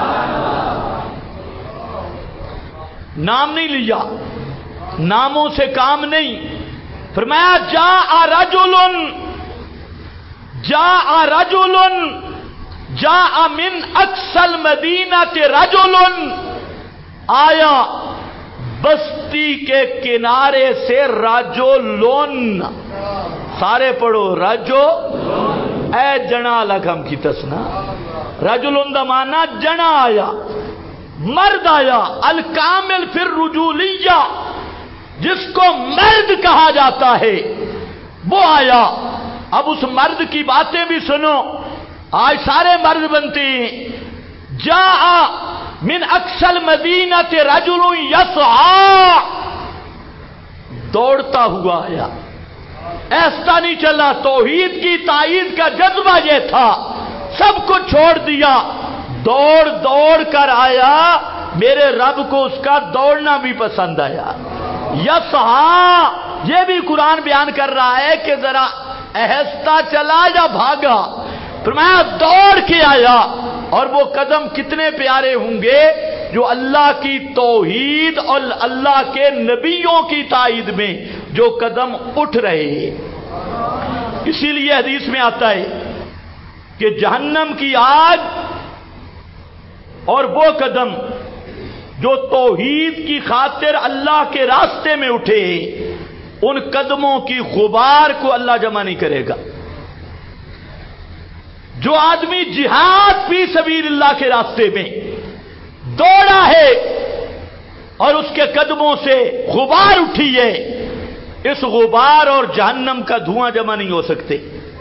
نام نہیں لیا، ناموں سے کام نہیں، فرمایا جاء رجل جاء من اقصى المدینہ رجل، آیا بستی کے کنارے سے رجلن، سارے پڑھو رجو، اے جنا لگم کی تسنا، رجلن دا مانا جنا آیا، مرد آیا، الکامل پھر رجولیہ، جس کو مرد کہا جاتا ہے وہ آیا۔ اب اس مرد کی باتیں بھی سنو، آج سارے مرد بنتے ہیں۔ جاء من اقصى المدینہ رجل یسعی، دوڑتا ہوا آیا، ایسا نہیں چلا، توحید کی تائید کا جذبہ یہ تھا، سب کچھ چھوڑ دیا، دوڑ دوڑ کر آیا، میرے رب کو اس کا دوڑنا بھی پسند آیا۔ یسعی یہ بھی قرآن بیان کر رہا ہے کہ ذرا آہستہ چلا یا بھاگا، فرمایا دوڑ کے آیا، اور وہ قدم کتنے پیارے ہوں گے جو اللہ کی توحید اور اللہ کے نبیوں کی تائید میں جو قدم اٹھ رہے ہیں۔ اسی لیے حدیث میں آتا ہے کہ جہنم کی آگ اور وہ قدم جو توحید کی خاطر اللہ کے راستے میں اٹھے، ان قدموں کی غبار کو اللہ جمع نہیں کرے گا۔ جو آدمی جہاد فی سبیل اللہ کے راستے میں دوڑا ہے اور اس کے قدموں سے غبار اٹھی ہے، اس غبار اور جہنم کا دھواں جمع نہیں ہو سکتے۔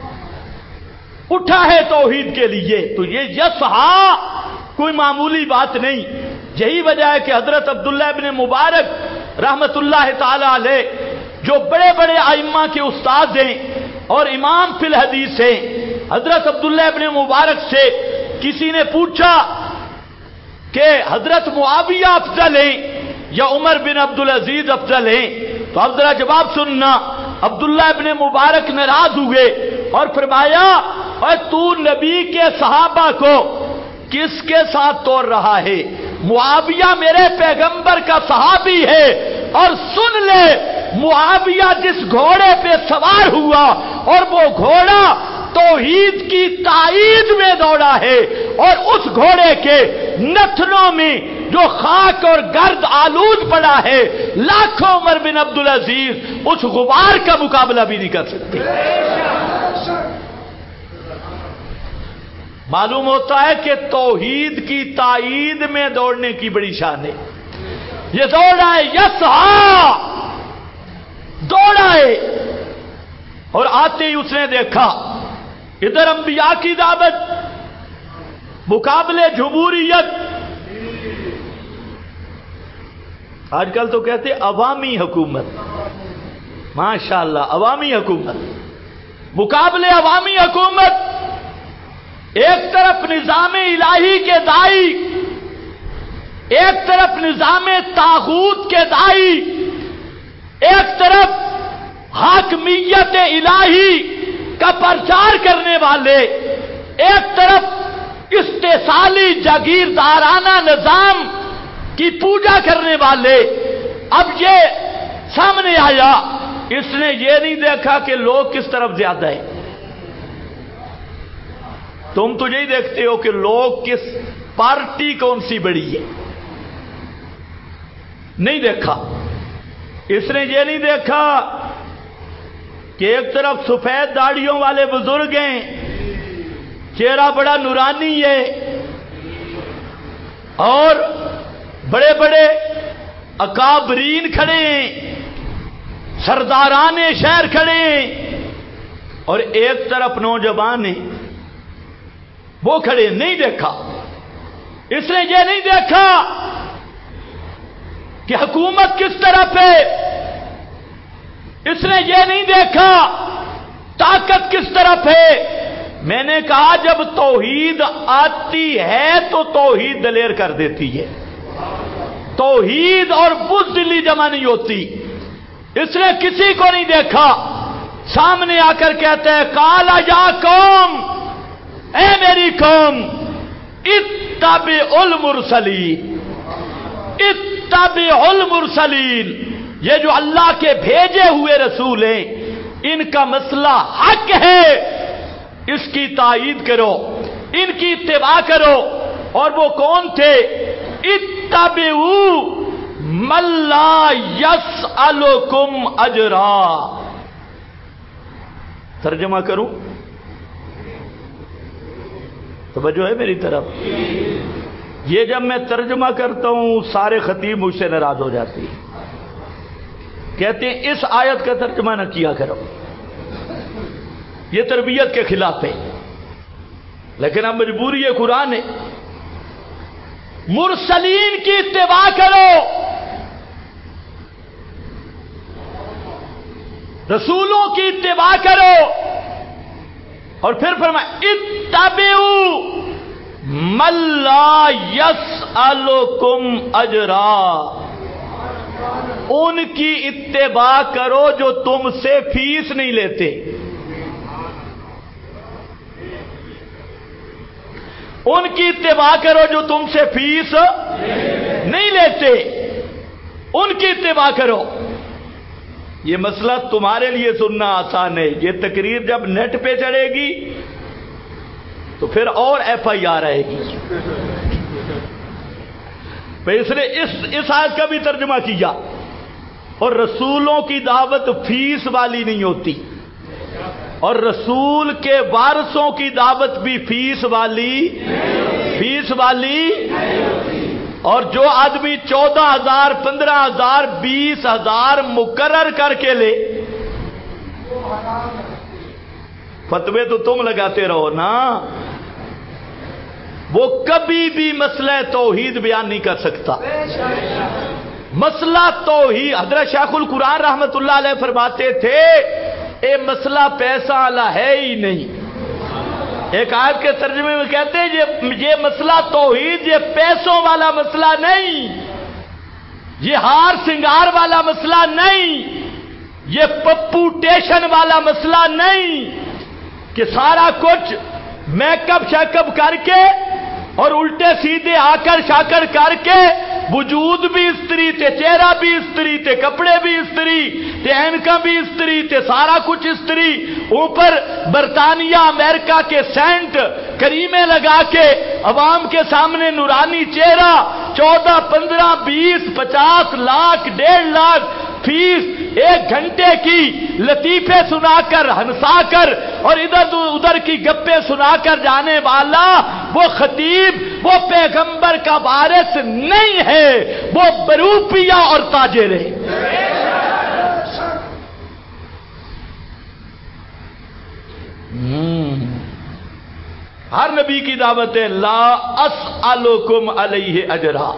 اٹھا ہے توحید کے لیے، تو یہ یسعی کوئی معمولی بات نہیں۔ یہی وجہ ہے کہ حضرت عبداللہ ابن مبارک رحمت اللہ تعالی علیہ، جو بڑے بڑے ائمہ کے استاد ہیں اور امام فی الحدیث ہیں، حضرت عبداللہ ابن مبارک سے کسی نے پوچھا کہ حضرت معاویہ افضل ہیں یا عمر بن عبدالعزیز افضل ہیں، تو اب ذرا جواب سننا۔ عبداللہ ابن مبارک ناراض ہوئے اور فرمایا، اور تو نبی کے صحابہ کو کس کے ساتھ توڑ رہا ہے؟ معاویہ میرے پیغمبر کا صحابی ہے، اور سن لے معاویہ جس گھوڑے پہ سوار ہوا اور وہ گھوڑا توحید کی تائید میں دوڑا ہے، اور اس گھوڑے کے نتنوں میں جو خاک اور گرد آلود پڑا ہے، لاکھوں عمر بن عبدالعزیز اس غبار کا مقابلہ بھی نہیں کر سکتے۔ معلوم ہوتا ہے کہ توحید کی تائید میں دوڑنے کی بڑی شان ہے۔ یہ دوڑا ہے، یسعی دوڑا ہے، اور آتے ہی اس نے دیکھا ادھر انبیاء کی دعوت، مقابلے جمہوریت، آج کل تو کہتے عوامی حکومت، ماشاءاللہ عوامی حکومت، مقابلے عوامی حکومت، ایک طرف نظام الہی کے دائی، ایک طرف نظام طاغوت کے دائی، ایک طرف حاکمیت الہی کا پرچار کرنے والے، ایک طرف استحصالی جاگیردارانہ نظام کی پوجا کرنے والے۔ اب یہ سامنے آیا، اس نے یہ نہیں دیکھا کہ لوگ کس طرف زیادہ ہیں، تم تو یہی دیکھتے ہو کہ لوگ کس پارٹی کون سی بڑی ہے، نہیں دیکھا۔ اس نے یہ نہیں دیکھا کہ ایک طرف سفید داڑھیوں والے بزرگ ہیں، چہرہ بڑا نورانی ہے، اور بڑے بڑے اکابرین کھڑے ہیں، سرداران شہر کھڑے ہیں، اور ایک طرف نوجوان ہیں وہ کھڑے ہیں۔ نہیں دیکھا، اس نے یہ نہیں دیکھا کہ حکومت کس طرف ہے، اس نے یہ نہیں دیکھا طاقت کس طرف ہے۔ میں نے کہا جب توحید آتی ہے تو توحید دلیر کر دیتی ہے، توحید اور بزدلی جمع نہیں ہوتی۔ اس نے کسی کو نہیں دیکھا، سامنے آ کر کہتا ہے قال یا قوم، اے میری قوم، اتبعوا المرسلین، اتبعوا المرسلین، یہ جو اللہ کے بھیجے ہوئے رسول ہیں ان کا مسئلہ حق ہے، اس کی تائید کرو، ان کی اتباع کرو۔ اور وہ کون تھے؟ اتبعوا من لا یسألکم اجرا۔ ترجمہ کروں؟ توجہ ہے میری طرف؟ یہ جب میں ترجمہ کرتا ہوں سارے خطیب مجھ سے ناراض ہو جاتی ہیں، کہتے ہیں اس آیت کا ترجمہ نہ کیا کرو، یہ تربیت کے خلاف ہے، لیکن اب مجبوری ہے، قرآن ہے۔ مرسلین کی اتباع کرو، رسولوں کی اتباع کرو، اور پھر فرمایا اتبعوا من لا یسألکم اجرا، ان کی اتباع کرو جو تم سے فیس نہیں لیتے، ان کی اتباع کرو جو تم سے فیس نہیں لیتے، ان کی اتباع کرو۔ یہ مسئلہ تمہارے لیے سننا آسان ہے، یہ تقریر جب نیٹ پہ چڑھے گی تو پھر اور ایف آئی آر آئے گی۔ اس نے اس آیت کا بھی ترجمہ کیا، اور رسولوں کی دعوت فیس والی نہیں ہوتی، اور رسول کے وارثوں کی دعوت بھی فیس والی اور جو آدمی 14,000 15,000 20,000 مقرر کر کے لے، فتوے تو تم لگاتے رہو نا، وہ کبھی بھی مسئلہ توحید بیان نہیں کر سکتا۔ مسئلہ توحید، حضرت شیخ القرآن رحمت اللہ علیہ فرماتے تھے اے مسئلہ پیسہ والا ہے ہی نہیں۔ ایک آیت کے ترجمے میں کہتے ہیں یہ مسئلہ توحید یہ پیسوں والا مسئلہ نہیں، یہ ہار سنگار والا مسئلہ نہیں، یہ پپوٹیشن والا مسئلہ نہیں کہ سارا کچھ میک اپ شیک اپ کر کے اور الٹے سیدھے آکر شاکر کر کے، وجود بھی استری تے، چہرہ بھی استری تے، کپڑے بھی استری تے، اینکا بھی استری تے، سارا کچھ استری، اوپر برطانیہ امریکہ کے سینٹ کریمیں لگا کے عوام کے سامنے نورانی چہرہ، 14 15 20 50 لاکھ 1.5 لاکھ فیس، 1 گھنٹے کی لطیفے سنا کر ہنسا کر اور ادھر ادھر کی گپیں سنا کر جانے والا وہ خطیب، وہ پیغمبر کا وارث نہیں ہے، وہ بروپیہ اور تاجر ہے۔ ہر نبی کی دعوت ہے لا اسألکم علیہ اجرا،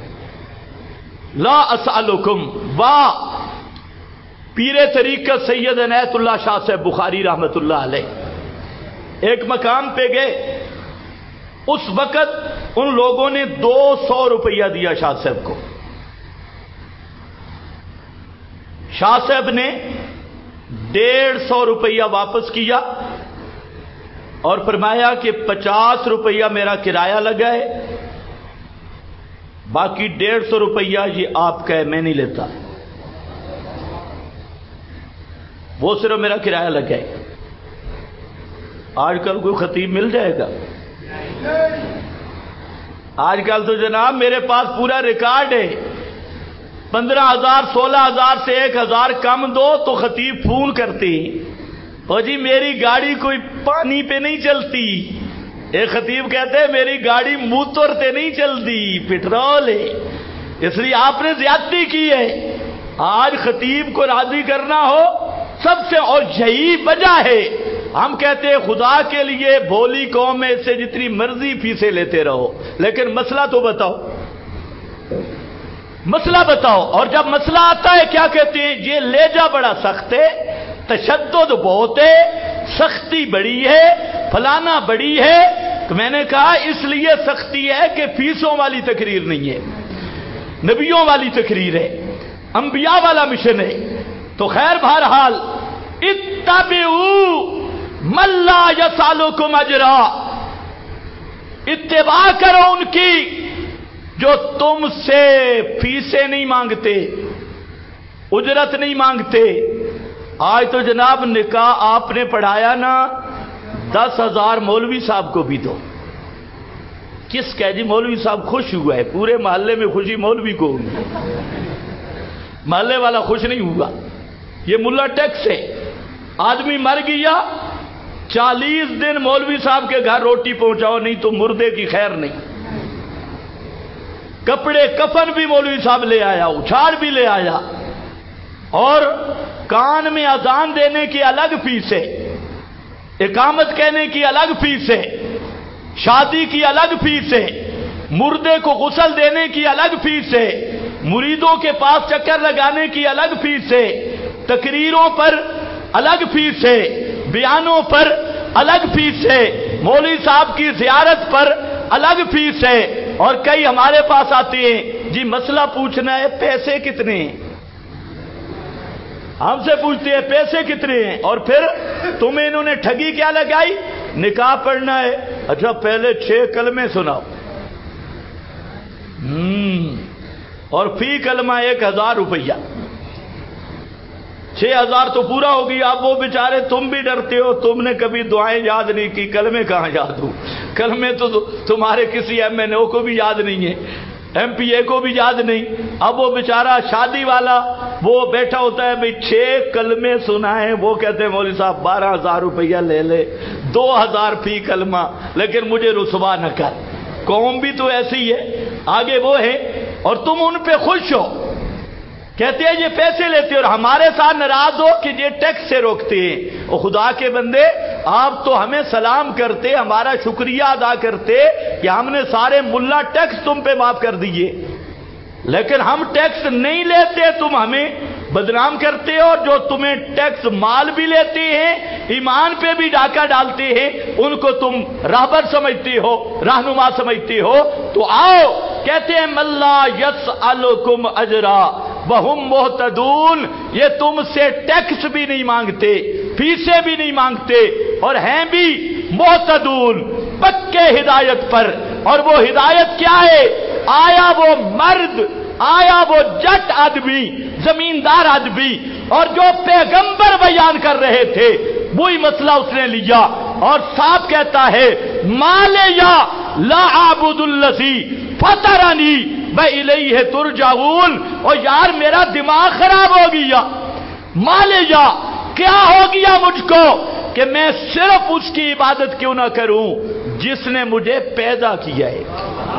لا اسألکم۔ واہ پیر طریقت سید عنایت اللہ شاہ صاحب بخاری رحمت اللہ علیہ ایک مقام پہ گئے، اس وقت ان لوگوں نے 200 روپیہ دیا شاہ صاحب کو، شاہ صاحب نے 150 روپیہ واپس کیا اور فرمایا کہ 50 روپیہ میرا کرایہ لگا ہے، باقی 150 روپیہ یہ آپ کا ہے، میں نہیں لیتا، وہ صرف میرا کرایہ لگا ہے۔ آج کل کوئی خطیب مل جائے گا؟ آج کل تو جناب میرے پاس پورا ریکارڈ ہے، 15,000 16,000 سے 1,000 کم دو تو خطیب فون کرتے ہیں، اور جی میری گاڑی کوئی پانی پہ نہیں چلتی، ایک خطیب کہتے ہیں میری گاڑی موتر تے نہیں چلتی، پٹرول ہے، اس لیے آپ نے زیادتی کی ہے۔ آج خطیب کو راضی کرنا ہو سب سے، اور یہی وجہ ہے ہم کہتے ہیں خدا کے لیے بھولی قوم میں سے جتنی مرضی فیسیں لیتے رہو، لیکن مسئلہ تو بتاؤ، مسئلہ بتاؤ۔ اور جب مسئلہ آتا ہے کیا کہتے ہیں؟ یہ لیجا بڑا سخت ہے، تشدد بہت ہے، سختی بڑی ہے، فلانا بڑی ہے۔ تو میں نے کہا اس لیے سختی ہے کہ فیسوں والی تقریر نہیں ہے، نبیوں والی تقریر ہے، انبیاء والا مشن ہے۔ تو خیر بہرحال اتبعوا من لا یسألکم اجرا، اتباع کرو ان کی جو تم سے فیسیں نہیں مانگتے، اجرت نہیں مانگتے۔ آج تو جناب نکاح آپ نے پڑھایا نا، 10,000 مولوی صاحب کو بھی دو۔ کس کہ جی مولوی صاحب خوش ہوا ہے، پورے محلے میں خوشی مولوی کو ہوگی، محلے والا خوش نہیں ہوا۔ یہ ملا ٹیکس ہے، آدمی مر گیا 40 دن مولوی صاحب کے گھر روٹی پہنچاؤ، نہیں تو مردے کی خیر نہیں۔ کپڑے کفن بھی مولوی صاحب لے آیا، اچھاڑ بھی لے آیا، اور کان میں اذان دینے کی الگ فیس ہے، اقامت کہنے کی الگ فیس ہے، شادی کی الگ فیس ہے، مردے کو غسل دینے کی الگ فیس ہے، مریدوں کے پاس چکر لگانے کی الگ فیس ہے، تقریروں پر الگ فیس ہے، بیانوں پر الگ فیس ہے، مولوی صاحب کی زیارت پر الگ فیس ہے۔ اور کئی ہمارے پاس آتے ہیں، جی مسئلہ پوچھنا ہے، پیسے کتنے ہیں؟ ہم سے پوچھتے ہیں پیسے کتنے ہیں، اور پھر تمہیں انہوں نے ٹھگی کیا لگائی؟ نکاح پڑھنا ہے، اچھا پہلے 6 کلمے سناؤ، اور فی کلمہ 1,000 روپیہ، 6,000 تو پورا ہو گیا۔ اب وہ بیچارے تم بھی ڈرتے ہو، تم نے کبھی دعائیں یاد نہیں کی، کلمے کہاں یاد ہوں؟ کلمے تو تمہارے کسی MNO کو بھی یاد نہیں ہے، MPA کو بھی یاد نہیں۔ اب وہ بیچارہ شادی والا وہ بیٹھا ہوتا ہے، بھئی 6 کلمے سنائیں، وہ کہتے ہیں مولوی صاحب 12,000 روپیہ لے لے، 2,000 فی کلمہ، لیکن مجھے رسوا نہ کر۔ قوم بھی تو ایسی ہے، آگے وہ ہے، اور تم ان پہ خوش ہو، کہتے ہیں یہ پیسے لیتے، اور ہمارے ساتھ ناراض ہو کہ یہ ٹیکس سے روکتے ہیں۔ اور خدا کے بندے آپ تو ہمیں سلام کرتے، ہمارا شکریہ ادا کرتے کہ ہم نے سارے ملا ٹیکس تم پہ معاف کر دیے، لیکن ہم ٹیکس نہیں لیتے، تم ہمیں بدنام کرتے ہو۔ جو تمہیں ٹیکس مال بھی لیتے ہیں، ایمان پہ بھی ڈاکہ ڈالتے ہیں، ان کو تم راہبر سمجھتے ہو، رہنما سمجھتے ہو۔ تو آؤ، کہتے ہیں مَلَّا يَسْأَلُكُمْ اجرا وَهُمْ مُهْتَدُونَ، یہ تم سے ٹیکس بھی نہیں مانگتے، فیسیں بھی نہیں مانگتے، اور ہیں بھی مہتدون، پکے ہدایت پر۔ اور وہ ہدایت کیا ہے؟ آیا وہ مرد، آیا وہ جٹ آدمی، زمیندار آدمی، اور جو پیغمبر بیان کر رہے تھے وہی مسئلہ اس نے لیا، اور صاحب کہتا ہے مالیا لا عابد الذی فطرنی وإلیہ ترجعون۔ اور یار میرا دماغ خراب ہو گیا، مالیا کیا ہو گیا مجھ کو کہ میں صرف اس کی عبادت کیوں نہ کروں جس نے مجھے پیدا کیا ہے،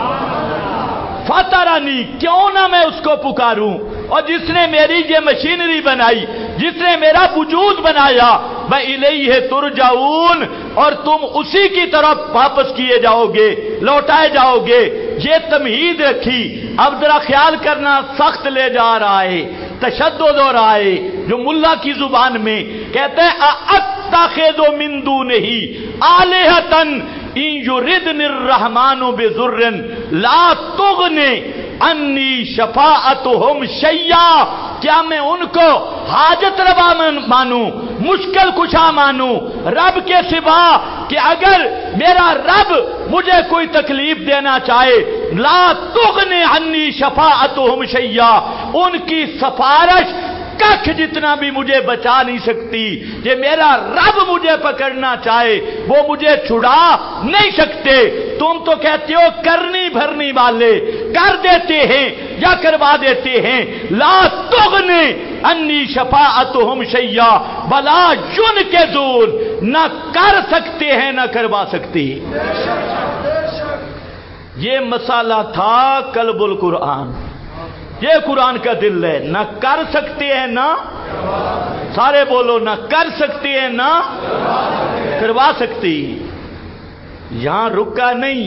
فطرنی، کیوں نہ میں اس کو پکاروں، اور جس نے میری یہ مشینری بنائی، جس نے میرا وجود بنایا، وإلیہ ترجعون، اور تم اسی کی طرف واپس کیے جاؤ گے، لوٹائے جاؤ گے۔ یہ تمہید رکھی۔ اب ذرا خیال کرنا، سخت لے جا رہا ہے، تشدد ہو رہا ہے، جو ملا کی زبان میں کہتے ہیں اَأَتَّخِذُ مِن دُونِهِ آلِهَةً إِن يُرِدْنِ الرَّحْمَنُ بِضُرٍّ لَا تُغْنِ عَنِّي شَفَاعَتُهُمْ شَيْئًا، کیا میں ان کو حاجت روا مانوں، مشکل کشا مانوں رب کے سوا، کہ اگر میرا رب مجھے کوئی تکلیف دینا چاہے، لا تغنی عنی شفاعتهم شیئا، ان کی سفارش ککھ جتنا بھی مجھے بچا نہیں سکتی. یہ میرا رب مجھے پکڑنا چاہے وہ مجھے چھڑا نہیں سکتے. تم تو کہتے ہو کرنی بھرنی والے کر دیتے ہیں یا کروا دیتے ہیں. لا تغنی انی شفاعتہم شیئا ولا ینقذون، نہ کر سکتے ہیں نہ کروا سکتے. یہ مسئلہ تھا قلب القرآن. یہ قرآن کا دل ہے. نہ کر سکتے ہیں نہ، سارے بولو، نہ کر سکتے ہیں نہ کروا سکتے. یہاں رکا نہیں.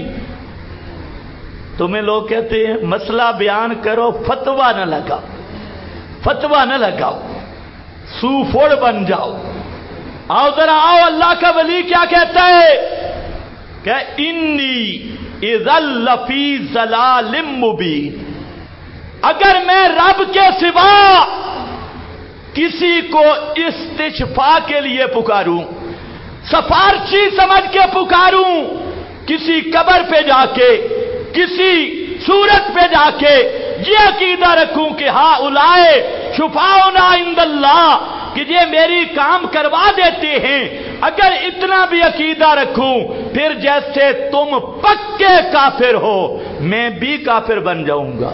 تمہیں لوگ کہتے ہیں مسئلہ بیان کرو فتویٰ نہ لگاؤ، فتویٰ نہ لگاؤ، سوفوڑ بن جاؤ. آؤ ذرا آؤ، اللہ کا ولی کیا کہتا ہے کہ انی اذا لفی ضلال مبین. اگر میں رب کے سوا کسی کو استشفاء کے لیے پکاروں، سفارشی سمجھ کے پکاروں، کسی قبر پہ جا کے، کسی صورت پہ جا کے یہ عقیدہ رکھوں کہ ہاں اولائے شفاؤنا عند اللہ، کہ یہ میری کام کروا دیتے ہیں، اگر اتنا بھی عقیدہ رکھوں، پھر جیسے تم پکے کافر ہو میں بھی کافر بن جاؤں گا.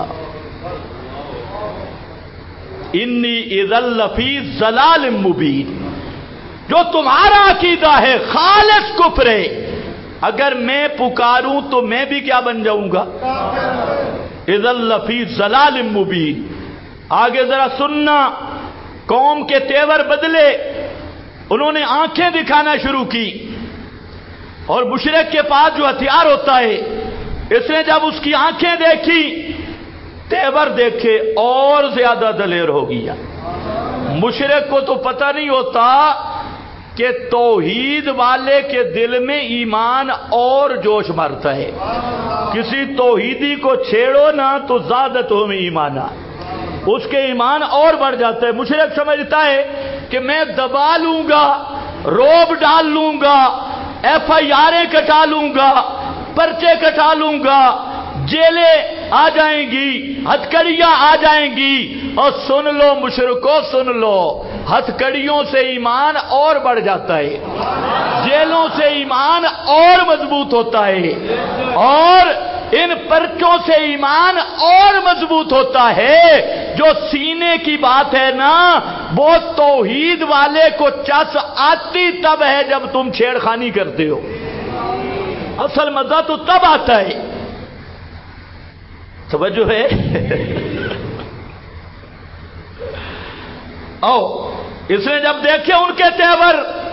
انی اذا لفی ضلال مبین. جو تمہارا عقیدہ ہے خالص کفر ہے، اگر میں پکاروں تو میں بھی کیا بن جاؤں گا؟ اذا لفی ضلال مبین. آگے ذرا سننا. قوم کے تیور بدلے، انہوں نے آنکھیں دکھانا شروع کی، اور مشرک کے پاس جو ہتھیار ہوتا ہے، اس نے جب اس کی آنکھیں دیکھی، تیور دیکھے، اور زیادہ دلیر ہو گیا. مشرک کو تو پتہ نہیں ہوتا کہ توحید والے کے دل میں ایمان اور جوش مرتا ہے. کسی توحیدی کو چھیڑو نا تو زیادت ہو میں ایمان آ، اس کے ایمان اور بڑھ جاتا ہے. مشرک سمجھتا ہے کہ میں دبا لوں گا، روب ڈال لوں گا، ایف آئی آریں کٹا لوں گا، پرچے کٹا لوں گا، جیلیں آ جائیں گی، ہتھکڑیاں آ جائیں گی. اور سن لو مشرکو، سن لو، ہتھکڑیوں سے ایمان اور بڑھ جاتا ہے، جیلوں سے ایمان اور مضبوط ہوتا ہے، اور ان پرچوں سے ایمان اور مضبوط ہوتا ہے. جو سینے کی بات ہے نا، وہ توحید والے کو چس آتی تب ہے جب تم چھیڑخانی کرتے ہو. اصل مزہ تو تب آتا ہے. توجہ ہے؟ او اس نے جب دیکھے ان کے تیور،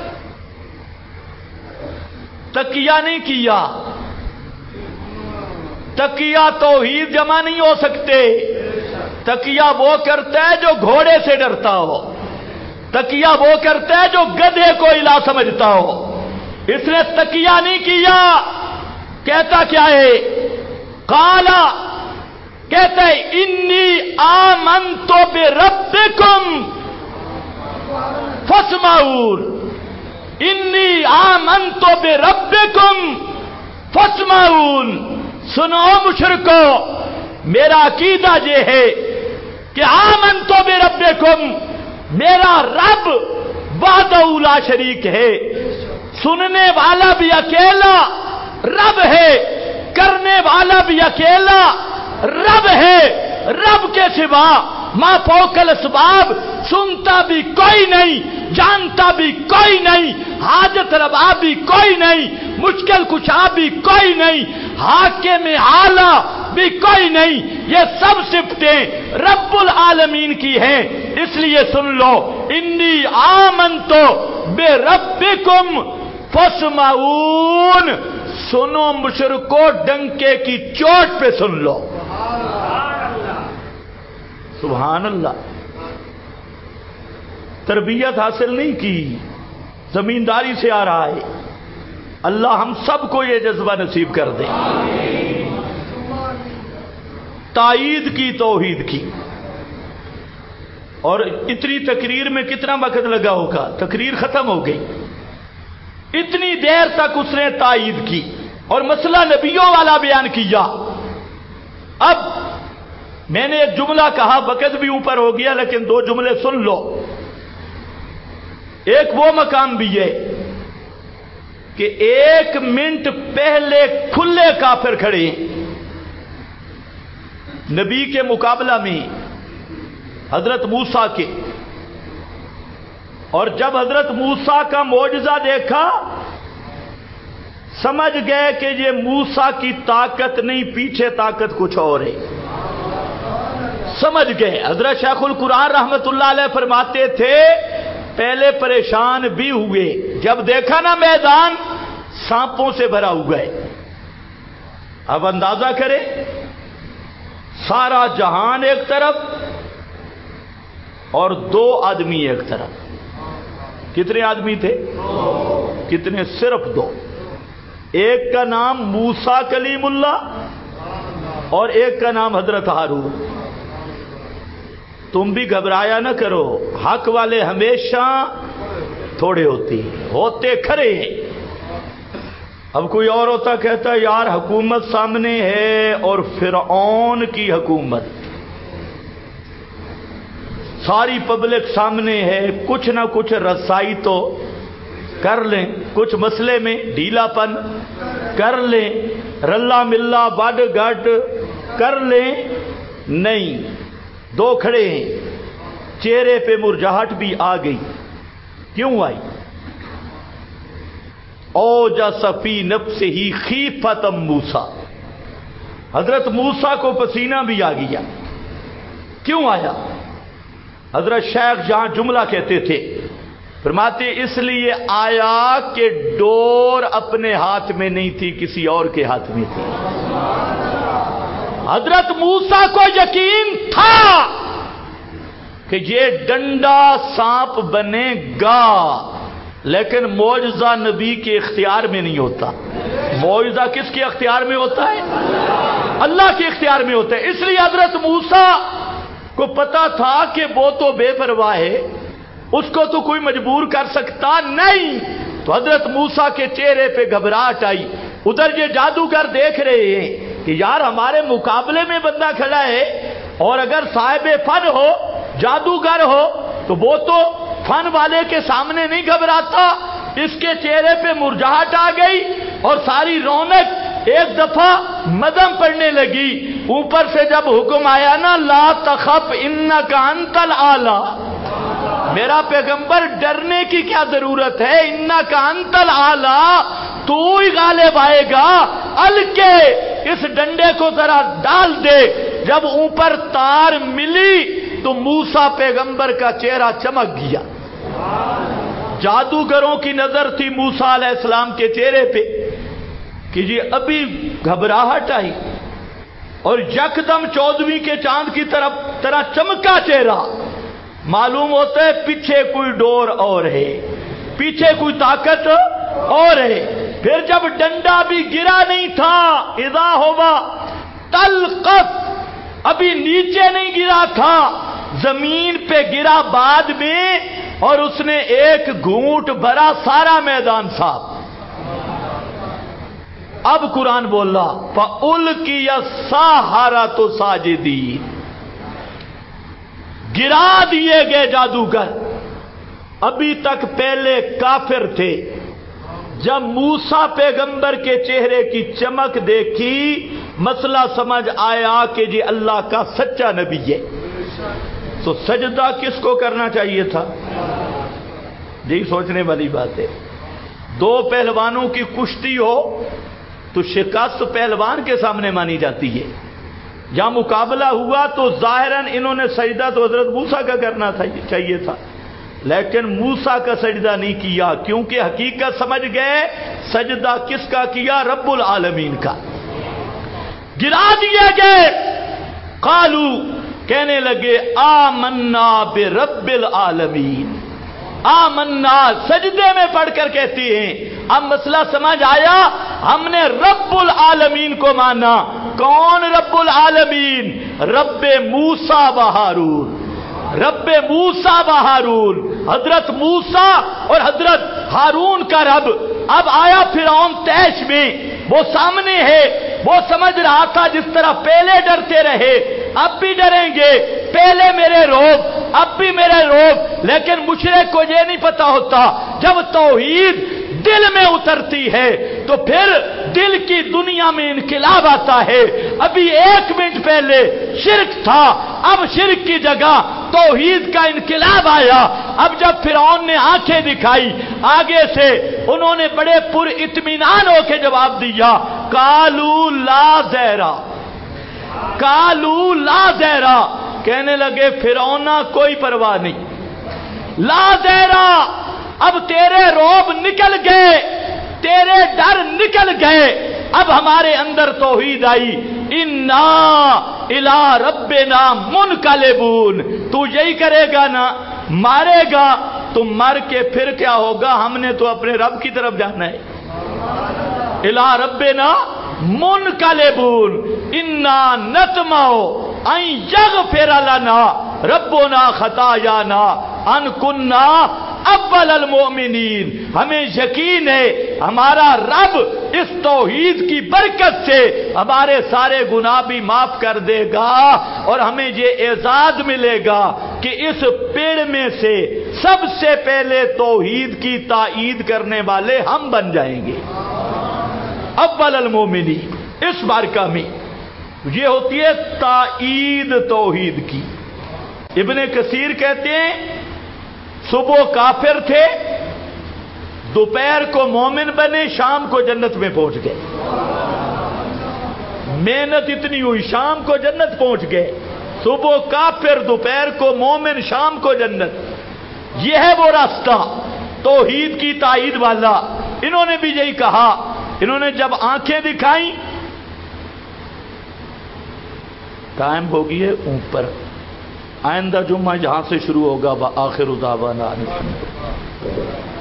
تقیہ نہیں کیا. تقیہ توحید جمع نہیں ہو سکتے. تقیہ وہ کرتا ہے جو گھوڑے سے ڈرتا ہو، تقیہ وہ کرتا ہے جو گدھے کو الہ سمجھتا ہو. اس نے تقیہ نہیں کیا. کہتا کیا ہے؟ قالا، کہتا ہے انی آمنت بربکم فاسمعون. انی آمنت بربکم فاسمعون. سنو مشرکو، میرا عقیدہ یہ ہے کہ آمنت بربکم، میرا رب وحدہ لا شریک ہے. سننے والا بھی اکیلا رب ہے، کرنے والا بھی اکیلا رب ہے. رب کے سوا ما فوق الاسباب، سنتا بھی کوئی نہیں، جانتا بھی کوئی نہیں، حاجت روا بھی کوئی نہیں، مشکل کشا بھی کوئی نہیں، حاکم اعلی بھی کوئی نہیں. یہ سب صفتیں رب العالمین کی ہیں. اس لیے سن لو، انی آمنت بربکم فاسمعون. سنو مشرکو، ڈنکے کی چوٹ پہ سن لو. سبحان اللہ. تربیت حاصل نہیں کی، زمینداری سے آ رہا ہے. اللہ ہم سب کو یہ جذبہ نصیب کر دے. تائید کی، توحید کی. اور اتنی تقریر میں کتنا وقت لگا ہوگا؟ تقریر ختم ہو گئی. اتنی دیر تک اس نے تائید کی اور مسئلہ نبیوں والا بیان کیا. اب میں نے ایک جملہ کہا، وقت بھی اوپر ہو گیا، لیکن دو جملے سن لو۔ ایک وہ مقام بھی ہے کہ 1 منٹ پہلے کھلے کافر کھڑے ہیں نبی کے مقابلہ میں حضرت موسیٰ کے، اور جب حضرت موسیٰ کا معجزہ دیکھا سمجھ گئے کہ یہ موسیٰ کی طاقت نہیں، پیچھے طاقت کچھ اور ہے، سمجھ گئے۔ حضرت شیخ القرآن رحمت اللہ علیہ فرماتے تھے پہلے پریشان بھی ہوئے، جب دیکھا نا میدان سانپوں سے بھرا ہوا ہے۔ اب اندازہ کریں، سارا جہان ایک طرف اور 2 آدمی ایک طرف۔ کتنے آدمی تھے؟ کتنے؟ صرف 2۔ ایک کا نام موسیٰ کلیم اللہ اور ایک کا نام حضرت ہارون۔ تم بھی گھبرایا نہ کرو، حق والے ہمیشہ تھوڑے ہوتے کھڑے ہیں۔ اب کوئی اور ہوتا کہتا یار حکومت سامنے ہے اور فرعون کی حکومت، ساری پبلک سامنے ہے، کچھ نہ کچھ رسائی تو کر لیں، کچھ مسئلے میں ڈھیلا پن کر لیں، رلا ملا بڑھ گھٹ کر لیں۔ نہیں، 2 کھڑے ہیں، چہرے پہ مرجھاہٹ بھی آ گئی۔ کیوں آئی؟ اوجس فی نفسہ خیفۃ موسیٰ، حضرت موسیٰ کو پسینہ بھی آ گیا۔ کیوں آیا؟ حضرت شیخ جہاں جملہ کہتے تھے فرماتے اس لیے آیا کہ ڈور اپنے ہاتھ میں نہیں تھی، کسی اور کے ہاتھ میں تھی۔ حضرت موسیٰ کو یقین تھا کہ یہ ڈنڈا سانپ بنے گا، لیکن معجزہ نبی کے اختیار میں نہیں ہوتا۔ معجزہ کس کے اختیار میں ہوتا ہے؟ اللہ کے اختیار میں ہوتا ہے۔ اس لیے حضرت موسیٰ کو پتا تھا کہ وہ تو بے پرواہ ہے، اس کو تو کوئی مجبور کر سکتا نہیں۔ تو حضرت موسیٰ کے چہرے پہ گھبراہٹ آئی۔ ادھر یہ جادوگر دیکھ رہے ہیں کہ یار ہمارے مقابلے میں بندہ کھڑا ہے، اور اگر صاحب فن ہو، جادوگر ہو، تو وہ تو فن والے کے سامنے نہیں گھبراتا۔ اس کے چہرے پہ مرجھاہٹ آ گئی اور ساری رونق ایک دفعہ مدم پڑنے لگی۔ اوپر سے جب حکم آیا نا لا تخف انک انت الاعلی، میرا پیغمبر ڈرنے کی کیا ضرورت ہے، انک انت الاعلی، تو ہی غالب آئے گا، الکے اس ڈنڈے کو ذرا ڈال دے۔ جب اوپر تار ملی تو موسیٰ پیغمبر کا چہرہ چمک گیا۔ جادوگروں کی نظر تھی موسیٰ علیہ السلام کے چہرے پہ کہ یہ ابھی گھبراہٹ آئی، اور یکدم 14ویں کے چاند کی طرح چمکا چہرہ۔ معلوم ہوتا ہے پیچھے کوئی ڈور اور ہے، پیچھے کوئی طاقت اور ہے۔ پھر جب ڈنڈا بھی گرا نہیں تھا، اذا ہوا تلقف، ابھی نیچے نہیں گرا تھا، زمین پہ گرا بعد میں، اور اس نے ایک گھونٹ بھرا، سارا میدان صاف۔ اب قرآن بولا فَأُلْقِيَ السَّحَرَةُ سَاجِدِينَ، گرا دیے گئے جادوگر۔ ابھی تک پہلے کافر تھے، جب موسیٰ پیغمبر کے چہرے کی چمک دیکھی مسئلہ سمجھ آیا کہ یہ اللہ کا سچا نبی ہے۔ تو سجدہ کس کو کرنا چاہیے تھا؟ یہی سوچنے والی بات ہے۔ 2 پہلوانوں کی کشتی ہو تو شکست پہلوان کے سامنے مانی جاتی ہے۔ جہاں مقابلہ ہوا تو ظاہراً انہوں نے سجدہ تو حضرت موسیٰ کا کرنا چاہیے تھا، لیکن موسیٰ کا سجدہ نہیں کیا، کیونکہ حقیقت سمجھ گئے سجدہ کس کا کیا؟ رب العالمین کا۔ گرا دیے گئے، قالو، کہنے لگے آمنا برب العالمین، آمنا سجدے میں پڑھ کر کہتے ہیں۔ اب مسئلہ سمجھ آیا، ہم نے رب العالمین کو مانا۔ کون رب العالمین؟ رب موسیٰ و ہارون، رب موسیٰ و ہارون، حضرت موسیٰ اور حضرت ہارون کا رب۔ اب آیا فرعون طیش میں، وہ سامنے ہے، وہ سمجھ رہا تھا جس طرح پہلے ڈرتے رہے اب بھی ڈریں گے، پہلے میرے روب اب بھی میرے روب، لیکن مشرک کو یہ نہیں پتا ہوتا جب توحید دل میں اترتی ہے تو پھر دل کی دنیا میں انقلاب آتا ہے۔ ابھی 1 منٹ پہلے شرک تھا، اب شرک کی جگہ توحید کا انقلاب آیا۔ اب جب فرعون نے آنکھیں دکھائی آگے سے، انہوں نے بڑے پر اطمینان ہو کے جواب دیا، قالوا لا زیرا، قالوا لا زیرا، کہنے لگے فرعونا کوئی پرواہ نہیں، لا زیرا، اب تیرے روب نکل گئے، تیرے ڈر نکل گئے، اب ہمارے اندر توحید آئی، انا الی ربنا منقلبون، تو یہی کرے گا نا، مارے گا تو مر کے پھر کیا ہوگا، ہم نے تو اپنے رب کی طرف جانا ہے، الی ربنا منقلبون انا نطمع ان یغفر لنا ربنا خطایانا ان کنا اول المؤمنین، ہمیں یقین ہے ہمارا رب اس توحید کی برکت سے ہمارے سارے گناہ بھی معاف کر دے گا، اور ہمیں یہ اعزاز ملے گا کہ اس پیڑ میں سے سب سے پہلے توحید کی تائید کرنے والے ہم بن جائیں گے، اول المؤمنین۔ اس بارکہ میں یہ ہوتی ہے تائید توحید کی۔ ابن کثیر کہتے ہیں صبح کافر تھے، دوپہر کو مومن بنے، شام کو جنت میں پہنچ گئے، محنت اتنی ہوئی شام کو جنت پہنچ گئے، صبح کافر دوپہر کو مومن شام کو جنت، یہ ہے وہ راستہ توحید کی تائید والا۔ انہوں نے بھی یہی کہا، انہوں نے جب آنکھیں دکھائیں، ٹائم ہو گئی ہے اوپر، آئندہ جمعہ یہاں سے شروع ہوگا، وآخر دعوانا